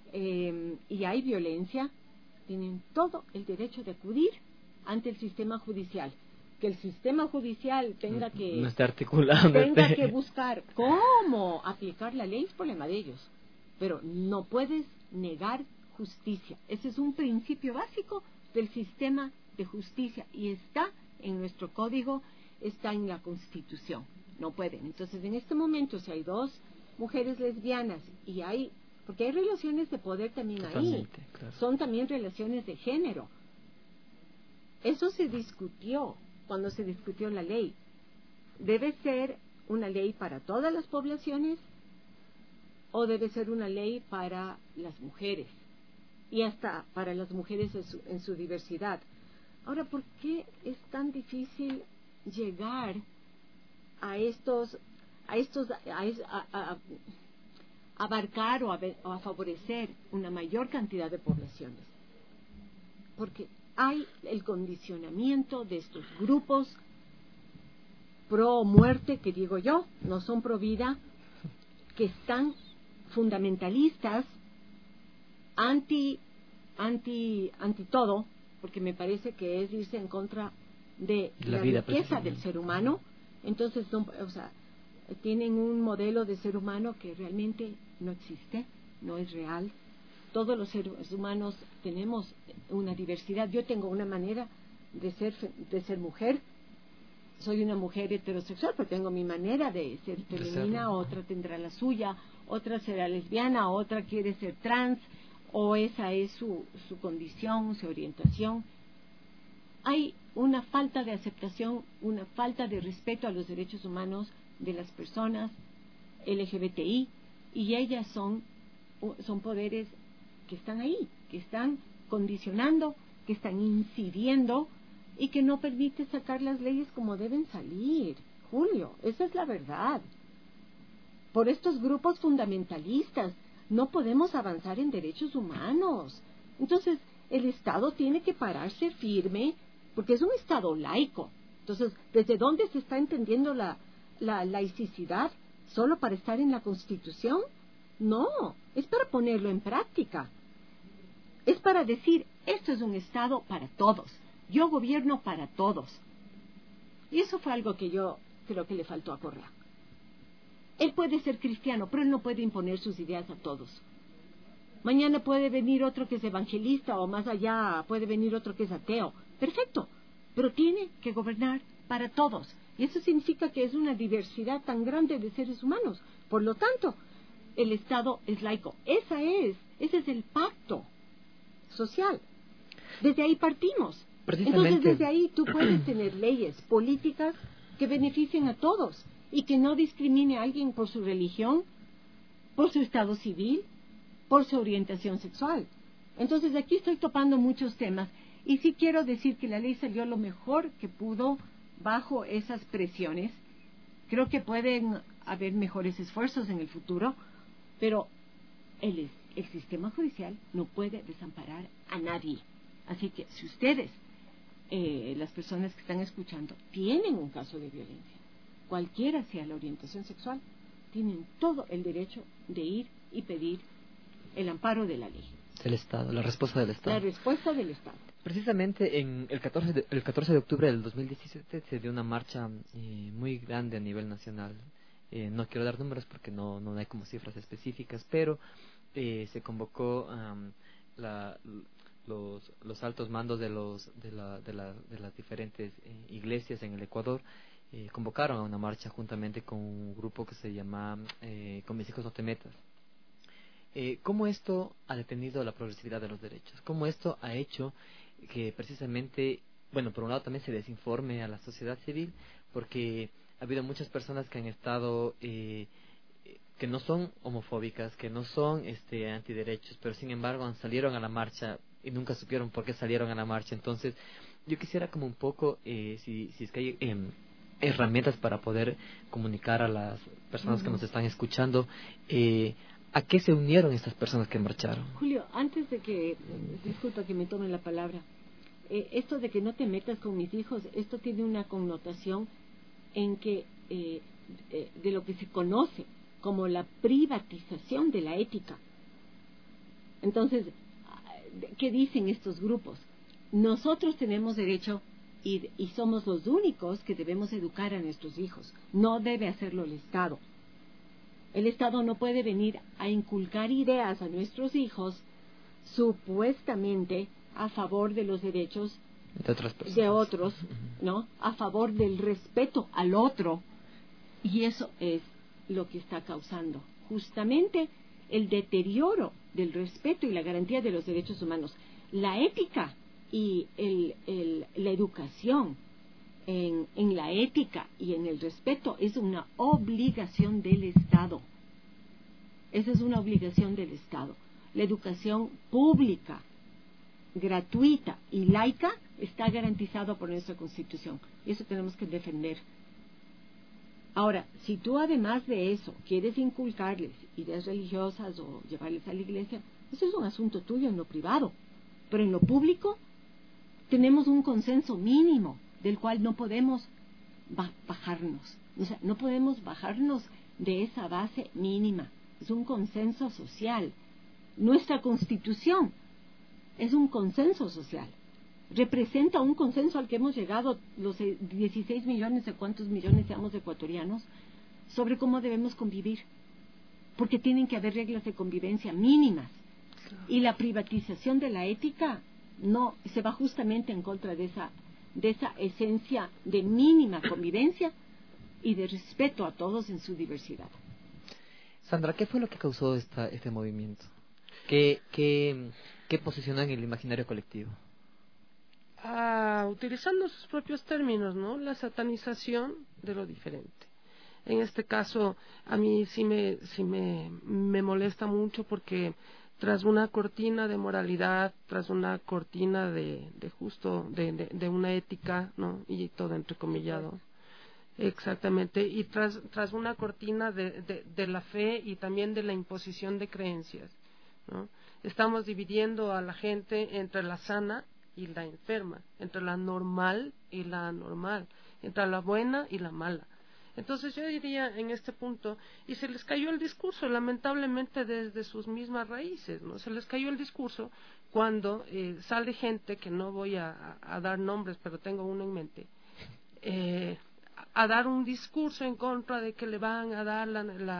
y hay violencia, tienen todo el derecho de acudir ante el sistema judicial. Que el sistema judicial tenga que no está articulado, tenga que buscar cómo aplicar la ley es problema de ellos, pero no puedes negar justicia. Ese es un principio básico del sistema de justicia y está en nuestro código, está en la Constitución. No pueden. Entonces, en este momento, si hay dos mujeres lesbianas y porque hay relaciones de poder también ahí, claro. Son también relaciones de género. Eso se discutió cuando se discutió la ley. ¿Debe ser una ley para todas las poblaciones o debe ser una ley para las mujeres? Y hasta para las mujeres en su diversidad. Ahora, ¿por qué es tan difícil llegar a abarcar o a favorecer una mayor cantidad de poblaciones? Porque hay el condicionamiento de estos grupos pro muerte, que digo yo, no son pro vida, que están fundamentalistas, anti todo, porque me parece que es irse en contra de la riqueza del ser humano. Entonces tienen un modelo de ser humano que realmente no existe, no es real. Todos los seres humanos tenemos una diversidad. Yo tengo una manera de ser mujer. Soy una mujer heterosexual, pero tengo mi manera de ser femenina, otra tendrá la suya, otra será lesbiana, otra quiere ser trans, o esa es su condición, su orientación. Hay una falta de aceptación, una falta de respeto a los derechos humanos de las personas LGBTI, y ellas son poderes que están ahí, que están condicionando, que están incidiendo y que no permite sacar las leyes como deben salir. Julio, esa es la verdad. Por estos grupos fundamentalistas no podemos avanzar en derechos humanos. Entonces, el Estado tiene que pararse firme, porque es un Estado laico. Entonces, ¿desde dónde se está entendiendo la laicidad? ¿Solo para estar en la Constitución? No, es para ponerlo en práctica. Es para decir, esto es un Estado para todos. Yo gobierno para todos. Y eso fue algo que yo creo que le faltó a Correa. Él puede ser cristiano, pero él no puede imponer sus ideas a todos. Mañana puede venir otro que es evangelista, o más allá puede venir otro que es ateo. Perfecto, pero tiene que gobernar para todos. Y eso significa que es una diversidad tan grande de seres humanos. Por lo tanto, el Estado es laico. Ese es el pacto social. Desde ahí partimos. Entonces, desde ahí tú puedes tener leyes políticas que beneficien a todos y que no discrimine a alguien por su religión, por su estado civil, por su orientación sexual. Entonces, aquí estoy topando muchos temas y sí quiero decir que la ley salió lo mejor que pudo bajo esas presiones. Creo que pueden haber mejores esfuerzos en el futuro, pero el sistema judicial no puede desamparar a nadie. Así que si ustedes, las personas que están escuchando, tienen un caso de violencia, cualquiera sea la orientación sexual, tienen todo el derecho de ir y pedir el amparo de la ley. Del Estado, la respuesta del Estado. La respuesta del Estado. Precisamente en el 14 de octubre del 2017 se dio una marcha muy grande a nivel nacional. No quiero dar números porque no hay como cifras específicas, pero se convocó los altos mandos de las diferentes iglesias en el Ecuador. Convocaron a una marcha juntamente con un grupo que se llama Con mis hijos no te metas. ¿Cómo esto ha detenido la progresividad de los derechos? ¿Cómo esto ha hecho que precisamente, por un lado también se desinforme a la sociedad civil? Porque ha habido muchas personas que han estado, que no son homofóbicas, que no son antiderechos, pero sin embargo salieron a la marcha y nunca supieron por qué salieron a la marcha. Entonces, yo quisiera como un poco, si es que hay herramientas para poder comunicar a las personas que nos están escuchando, ¿a qué se unieron estas personas que marcharon? Julio, antes de que, disculpa que me tome la palabra, esto de que no te metas con mis hijos, esto tiene una connotación en que de lo que se conoce como la privatización de la ética. Entonces, ¿qué dicen estos grupos? Nosotros tenemos derecho y somos los únicos que debemos educar a nuestros hijos. No debe hacerlo el Estado. El Estado no puede venir a inculcar ideas a nuestros hijos supuestamente a favor de los derechos de otras personas, de otros, ¿no? A favor del respeto al otro. Y eso es lo que está causando justamente el deterioro del respeto y la garantía de los derechos humanos. La ética y la educación en la ética y en el respeto es una obligación del Estado. Esa es una obligación del Estado. La educación pública, gratuita y laica está garantizado por nuestra Constitución. Y eso tenemos que defender. Ahora, si tú además de eso quieres inculcarles ideas religiosas o llevarles a la iglesia, eso es un asunto tuyo en lo privado. Pero en lo público tenemos un consenso mínimo del cual no podemos bajarnos. O sea, no podemos bajarnos de esa base mínima. Es un consenso social. Nuestra Constitución es un consenso social. Representa un consenso al que hemos llegado los 16 millones de cuántos millones seamos ecuatorianos sobre cómo debemos convivir. Porque tienen que haber reglas de convivencia mínimas. Y la privatización de la ética no se va justamente en contra de esa esencia de mínima convivencia y de respeto a todos en su diversidad. Sandra, ¿qué fue lo que causó este movimiento? ¿Qué posicionó en el imaginario colectivo? Utilizando sus propios términos, ¿no? La satanización de lo diferente. En este caso, a mí sí me molesta mucho porque tras una cortina de moralidad, tras una cortina de una ética, ¿no? Y todo entrecomillado. Exactamente. Y tras una cortina de la fe y también de la imposición de creencias, ¿no? Estamos dividiendo a la gente entre la sana y la enferma, entre la normal y la anormal, entre la buena y la mala. Entonces yo diría en este punto, y se les cayó el discurso, lamentablemente desde sus mismas raíces, ¿no? Se les cayó el discurso cuando sale gente, que no voy a dar nombres, pero tengo uno en mente, a dar un discurso en contra de que le van a dar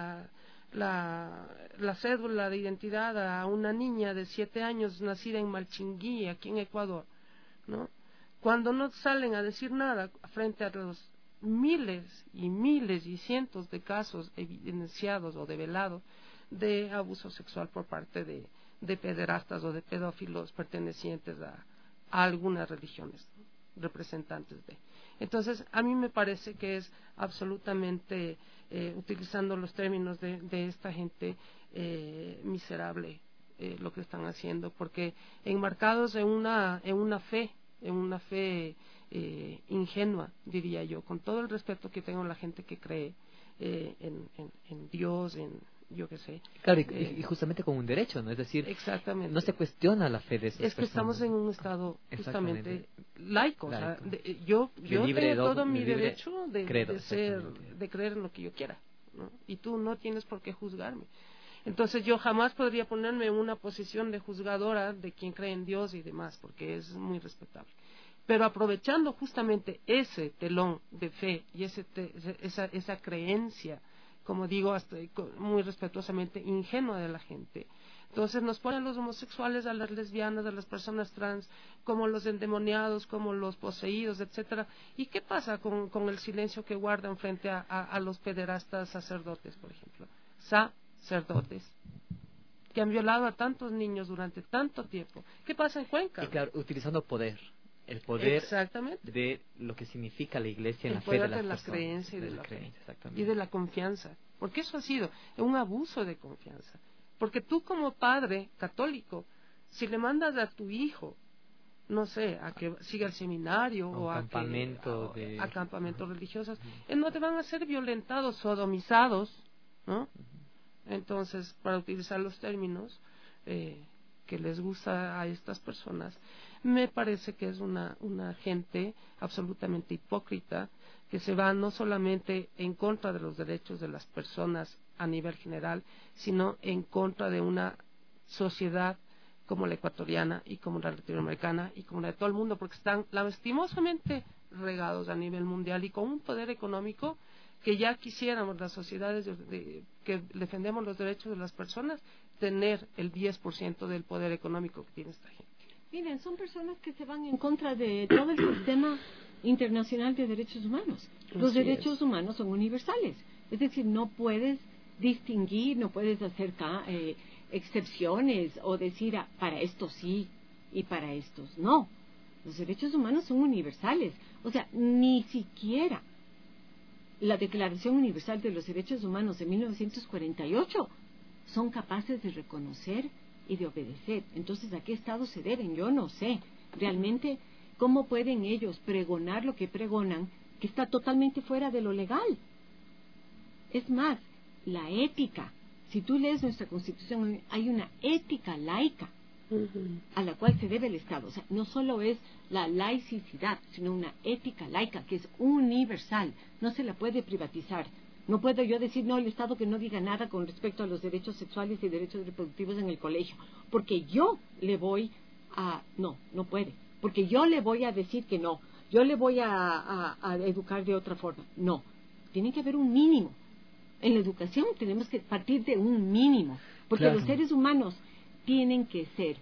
la cédula de identidad a una niña de 7 años nacida en Malchinguí, aquí en Ecuador, ¿no? Cuando no salen a decir nada frente a los miles y cientos de casos evidenciados o develados de abuso sexual por parte de pederastas o de pedófilos pertenecientes a algunas religiones, ¿no? Representantes de. Entonces, a mí me parece que es absolutamente, utilizando los términos de esta gente, miserable lo que están haciendo, porque enmarcados en una fe ingenua, diría yo, con todo el respeto que tengo a la gente que cree en Dios, en yo qué sé. Claro, y justamente con un derecho, ¿no? Es decir, exactamente, no se cuestiona la fe de esas personas. Es que estamos en un estado justamente laico. O sea, yo tengo todo mi derecho de creer en lo que yo quiera, ¿no? Y tú no tienes por qué juzgarme. Entonces yo jamás podría ponerme en una posición de juzgadora de quien cree en Dios y demás, porque es muy respetable. Pero aprovechando justamente ese telón de fe y esa creencia, como digo, hasta muy respetuosamente, ingenua de la gente. Entonces nos ponen a los homosexuales, a las lesbianas, a las personas trans, como los endemoniados, como los poseídos, etcétera. ¿Y qué pasa con el silencio que guardan frente a los pederastas sacerdotes, por ejemplo? Sacerdotes que han violado a tantos niños durante tanto tiempo. ¿Qué pasa en Cuenca? Y claro, utilizando poder. El poder exactamente de lo que significa la iglesia en el la fe de las poder de la personas, creencia y de la fe exactamente. Y de la confianza, porque eso ha sido un abuso de confianza, porque tú como padre católico, si le mandas a tu hijo, no sé, a que siga el seminario o a campamentos religiosos, no te van a ser violentados, sodomizados, ¿no? Entonces, para utilizar los términos que les gusta a estas personas, me parece que es una gente absolutamente hipócrita, que se va no solamente en contra de los derechos de las personas a nivel general, sino en contra de una sociedad como la ecuatoriana y como la latinoamericana y como la de todo el mundo, porque están lastimosamente regados a nivel mundial y con un poder económico que ya quisiéramos las sociedades que defendemos los derechos de las personas tener el 10% del poder económico que tiene esta gente. Miren, son personas que se van en contra de todo el sistema internacional de derechos humanos. Los derechos humanos son universales, es decir, no puedes distinguir, no puedes hacer excepciones o decir para estos sí y para estos no. Los derechos humanos son universales, o sea, ni siquiera la Declaración Universal de los Derechos Humanos de 1948 son capaces de reconocer y de obedecer. Entonces, ¿a qué Estado se deben? Yo no sé. Realmente, ¿cómo pueden ellos pregonar lo que pregonan, que está totalmente fuera de lo legal? Es más, la ética. Si tú lees nuestra Constitución, hay una ética laica a la cual se debe el Estado. O sea, no solo es la laicidad, sino una ética laica que es universal. No se la puede privatizar. No puedo yo decir, no, el Estado que no diga nada con respecto a los derechos sexuales y derechos reproductivos en el colegio, porque yo le voy a... No puede, porque yo le voy a decir que no, yo le voy a educar de otra forma. No, tiene que haber un mínimo. En la educación tenemos que partir de un mínimo, porque los seres humanos tienen que ser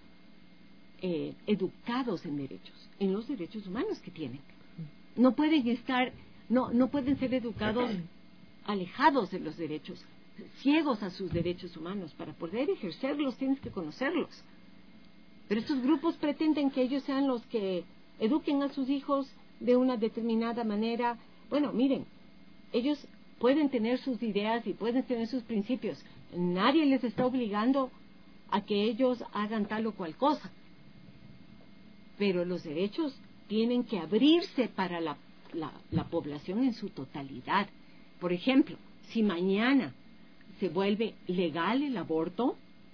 educados en derechos, en los derechos humanos que tienen. No pueden estar, no pueden ser educados alejados de los derechos, ciegos a sus derechos humanos. Para poder ejercerlos tienes que conocerlos. Pero estos grupos pretenden que ellos sean los que eduquen a sus hijos de una determinada manera. Bueno, miren, ellos pueden tener sus ideas y pueden tener sus principios. Nadie les está obligando a que ellos hagan tal o cual cosa. Pero los derechos tienen que abrirse para la población en su totalidad. Por ejemplo, si mañana se vuelve legal el aborto,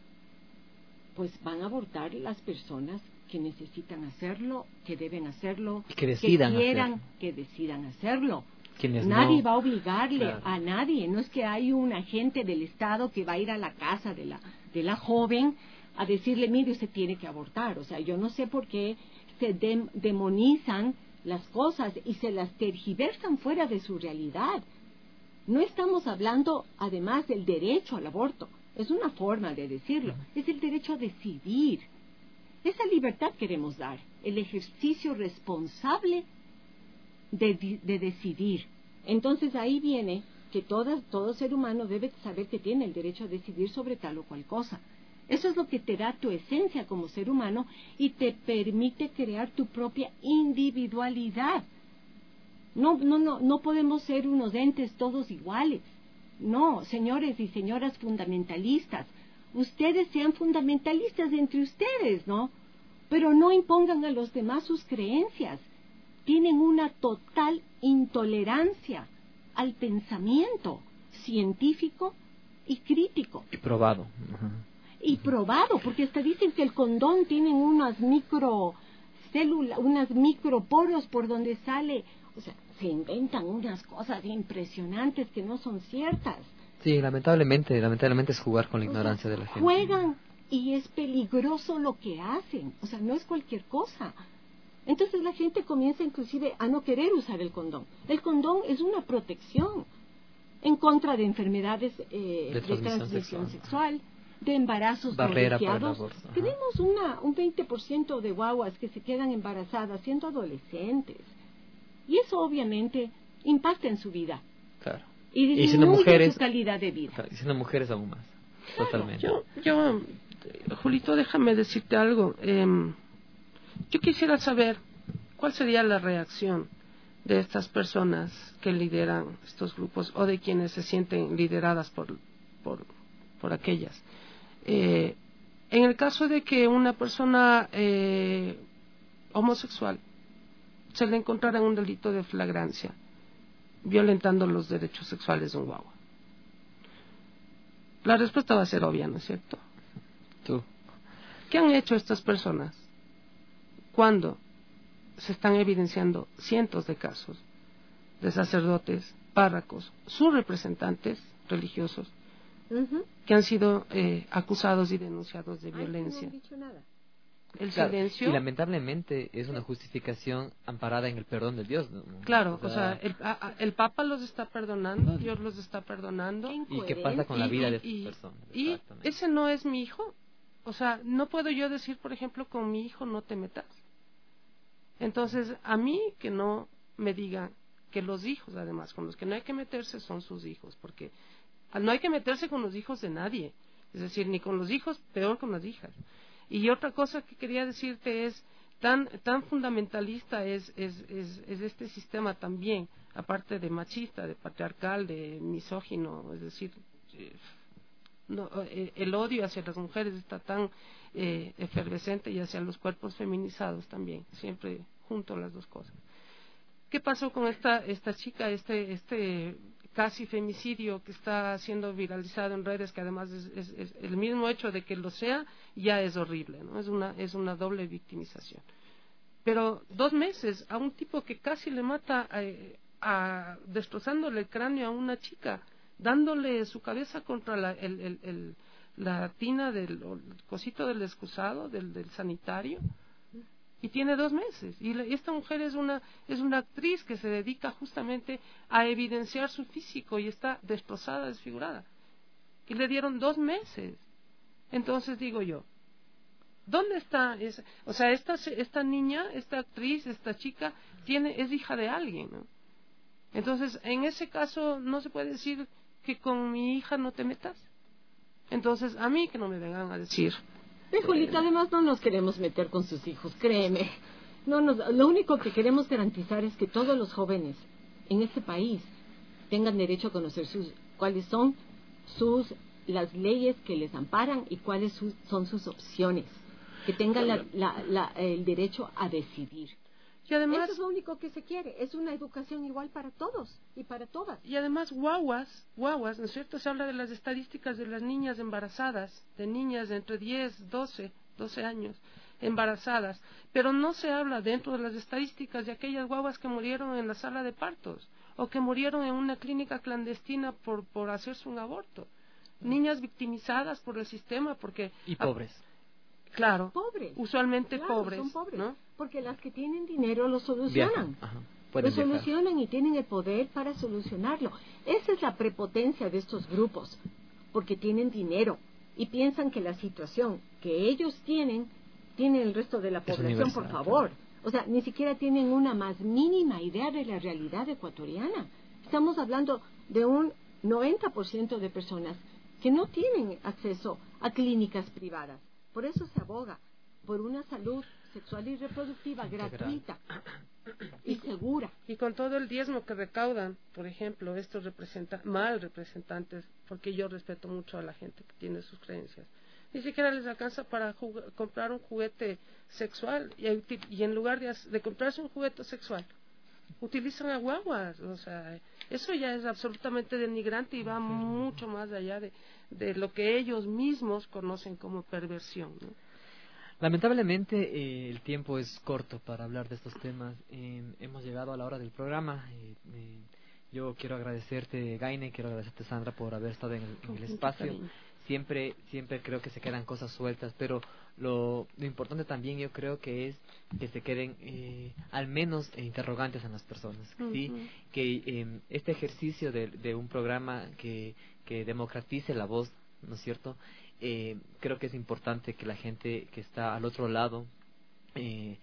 pues van a abortar las personas que necesitan hacerlo, que deben hacerlo, que decidan que quieran, hacerlo. que decidan hacerlo. Quienes Nadie no, va a obligarle claro, a nadie. No es que hay un agente del Estado que va a ir a la casa de la joven a decirle, mire, usted tiene que abortar. O sea, yo no sé por qué se demonizan las cosas y se las tergiversan fuera de su realidad. No estamos hablando, además, del derecho al aborto. Es una forma de decirlo. Es el derecho a decidir. Esa libertad queremos dar. El ejercicio responsable de decidir. Entonces ahí viene que todo ser humano debe saber que tiene el derecho a decidir sobre tal o cual cosa. Eso es lo que te da tu esencia como ser humano y te permite crear tu propia individualidad. No podemos ser unos entes todos iguales. No, señores y señoras fundamentalistas, ustedes sean fundamentalistas entre ustedes, ¿no? Pero no impongan a los demás sus creencias. Tienen una total intolerancia al pensamiento científico y crítico. Y probado. Y probado, porque hasta dicen que el condón tiene unas microcélulas, unas microporos por donde sale. O sea, se inventan unas cosas impresionantes que no son ciertas. Sí, lamentablemente es jugar con la ignorancia de la gente. Juegan y es peligroso lo que hacen. O sea, no es cualquier cosa. Entonces la gente comienza inclusive a no querer usar el condón. El condón es una protección en contra de enfermedades de transmisión sexual, de embarazos no deseados. Tenemos un 20% de guaguas que se quedan embarazadas siendo adolescentes. Y eso obviamente impacta en su vida. Claro. Y disminuye su calidad de vida. Claro, y siendo mujeres aún más. Totalmente. Yo, Julito, déjame decirte algo. Yo quisiera saber cuál sería la reacción de estas personas que lideran estos grupos o de quienes se sienten lideradas por aquellas. En el caso de que una persona homosexual se le encontrara un delito de flagrancia violentando los derechos sexuales de un guagua. La respuesta va a ser obvia, ¿no es cierto? ¿Tú? ¿Qué han hecho estas personas cuando se están evidenciando cientos de casos de sacerdotes, párrocos, sus representantes religiosos que han sido acusados y denunciados de violencia? No han dicho nada. El claro, silencio. Y lamentablemente es una justificación amparada en el perdón de Dios, ¿no? Claro, o sea, el Papa los está perdonando, Dios los está perdonando. ¿Y qué pasa con la vida de esas personas? Y ese no es mi hijo. O sea, no puedo yo decir, por ejemplo, con mi hijo no te metas. Entonces, a mí que no me digan que los hijos, además, con los que no hay que meterse son sus hijos, porque no hay que meterse con los hijos de nadie. Es decir, ni con los hijos, peor con las hijas. Y otra cosa que quería decirte es, tan fundamentalista es este sistema también, aparte de machista, de patriarcal, de misógino, es decir, el odio hacia las mujeres está tan efervescente, y hacia los cuerpos feminizados también, siempre junto las dos cosas. ¿Qué pasó con esta chica, este casi femicidio que está siendo viralizado en redes, que además es el mismo hecho de que lo sea, ya es horrible, ¿no? Es una doble victimización. Pero 2 meses a un tipo que casi le mata, destrozándole el cráneo a una chica, dándole su cabeza contra la tina del cosito del excusado, del sanitario, y tiene 2 meses. Y esta mujer es una actriz que se dedica justamente a evidenciar su físico y está destrozada, desfigurada. Y le dieron 2 meses. Entonces digo yo, ¿dónde está o sea, esta niña, esta actriz, esta chica es hija de alguien, ¿no? Entonces, en ese caso no se puede decir que con mi hija no te metas. Entonces, a mí que no me vengan a decir. Julita, además no nos queremos meter con sus hijos, créeme. Lo único que queremos garantizar es que todos los jóvenes en este país tengan derecho a conocer cuáles son las leyes que les amparan y cuáles son sus opciones. Que tengan el derecho a decidir. Y además, eso es lo único que se quiere, es una educación igual para todos y para todas. Y además guaguas, ¿no es cierto? Se habla de las estadísticas de las niñas embarazadas, de niñas de entre 10, 12 años embarazadas, pero no se habla dentro de las estadísticas de aquellas guaguas que murieron en la sala de partos o que murieron en una clínica clandestina por hacerse un aborto. Niñas victimizadas por el sistema porque... Y pobres. Claro, pobres. Usualmente claro, pobres, son pobres, ¿no? Porque las que tienen dinero lo solucionan. Lo solucionan y tienen el poder para solucionarlo. Esa es la prepotencia de estos grupos, porque tienen dinero y piensan que la situación que ellos tienen el resto de la población, por favor. O sea, ni siquiera tienen una más mínima idea de la realidad ecuatoriana. Estamos hablando de un 90% de personas que no tienen acceso a clínicas privadas. Por eso se aboga por una salud sexual y reproductiva gratuita y segura. Y con todo el diezmo que recaudan, por ejemplo, estos mal representantes, porque yo respeto mucho a la gente que tiene sus creencias, ni siquiera les alcanza para comprar un juguete sexual, y en lugar de comprarse un juguete sexual, utilizan a guaguas. O sea, eso ya es absolutamente denigrante y va mucho más allá de lo que ellos mismos conocen como perversión, ¿no? Lamentablemente el tiempo es corto para hablar de estos temas. Hemos llegado a la hora del programa. Yo quiero agradecerte, Gaine, quiero agradecerte, Sandra, por haber estado en el espacio. Siempre creo que se quedan cosas sueltas, pero lo importante también yo creo que es que se queden al menos interrogantes en las personas, ¿sí? Que este ejercicio de un programa que democratice la voz, ¿no es cierto? Creo que es importante que la gente que está al otro lado en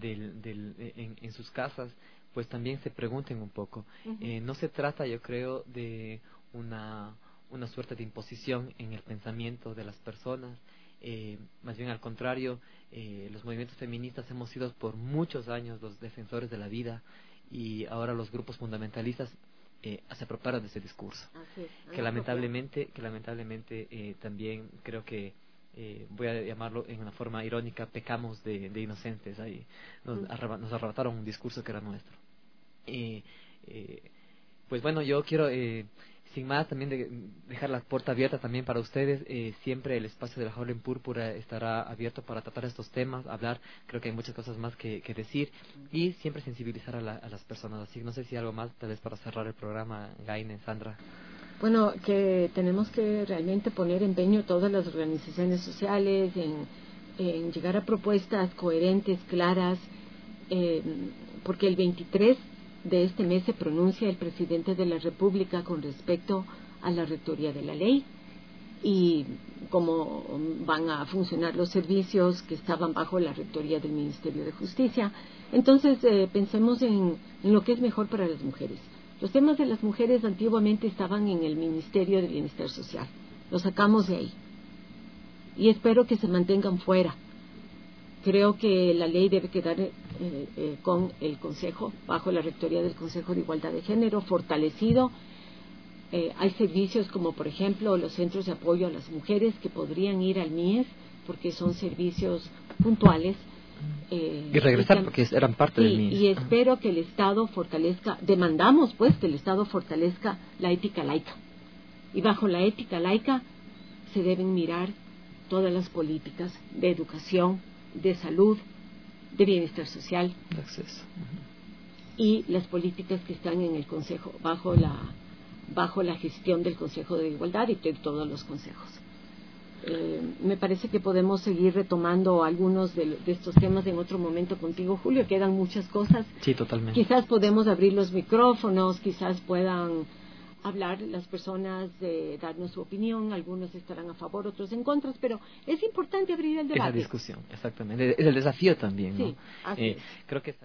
sus casas pues también se pregunten un poco. No se trata, yo creo, de una suerte de imposición en el pensamiento de las personas, más bien al contrario. Los movimientos feministas hemos sido por muchos años los defensores de la vida, y ahora los grupos fundamentalistas se apropiaron de ese discurso, que lamentablemente también creo que voy a llamarlo en una forma irónica, pecamos de inocentes. Ahí nos arrebataron un discurso que era nuestro. Pues bueno, yo quiero sin más también dejar la puerta abierta también para ustedes. Siempre el espacio de la Jaula en Púrpura estará abierto para tratar estos temas, hablar. Creo que hay muchas cosas más que decir, y siempre sensibilizar a las personas. Así que no sé si algo más tal vez para cerrar el programa, Gaine, Sandra. Bueno, que tenemos que realmente poner empeño todas las organizaciones sociales en llegar a propuestas coherentes, claras, porque el 23 de este mes se pronuncia el presidente de la República con respecto a la rectoría de la ley y cómo van a funcionar los servicios que estaban bajo la rectoría del Ministerio de Justicia. Entonces, pensemos en lo que es mejor para las mujeres. Los temas de las mujeres antiguamente estaban en el Ministerio de Bienestar Social. Los sacamos de ahí. Y espero que se mantengan fuera. Creo que la ley debe quedar con el Consejo, bajo la rectoría del Consejo de Igualdad de Género, fortalecido. Hay servicios como, por ejemplo, los centros de apoyo a las mujeres que podrían ir al MIES, porque son servicios puntuales. Y regresar, porque eran parte del MIES. Y espero que el Estado fortalezca, demandamos pues que el Estado fortalezca la ética laica. Y bajo la ética laica se deben mirar todas las políticas de educación, de salud, de bienestar social, de acceso. Y las políticas que están en el Consejo, bajo la gestión del Consejo de Igualdad y de todos los consejos. Me parece que podemos seguir retomando algunos de estos temas en otro momento contigo, Julio. Quedan muchas cosas. Sí, totalmente. Quizás podemos abrir los micrófonos, quizás puedan hablar las personas, darnos su opinión. Algunos estarán a favor, otros en contra, pero es importante abrir el debate. Es la discusión, exactamente. Es el desafío también, ¿no? Sí, así es. Creo que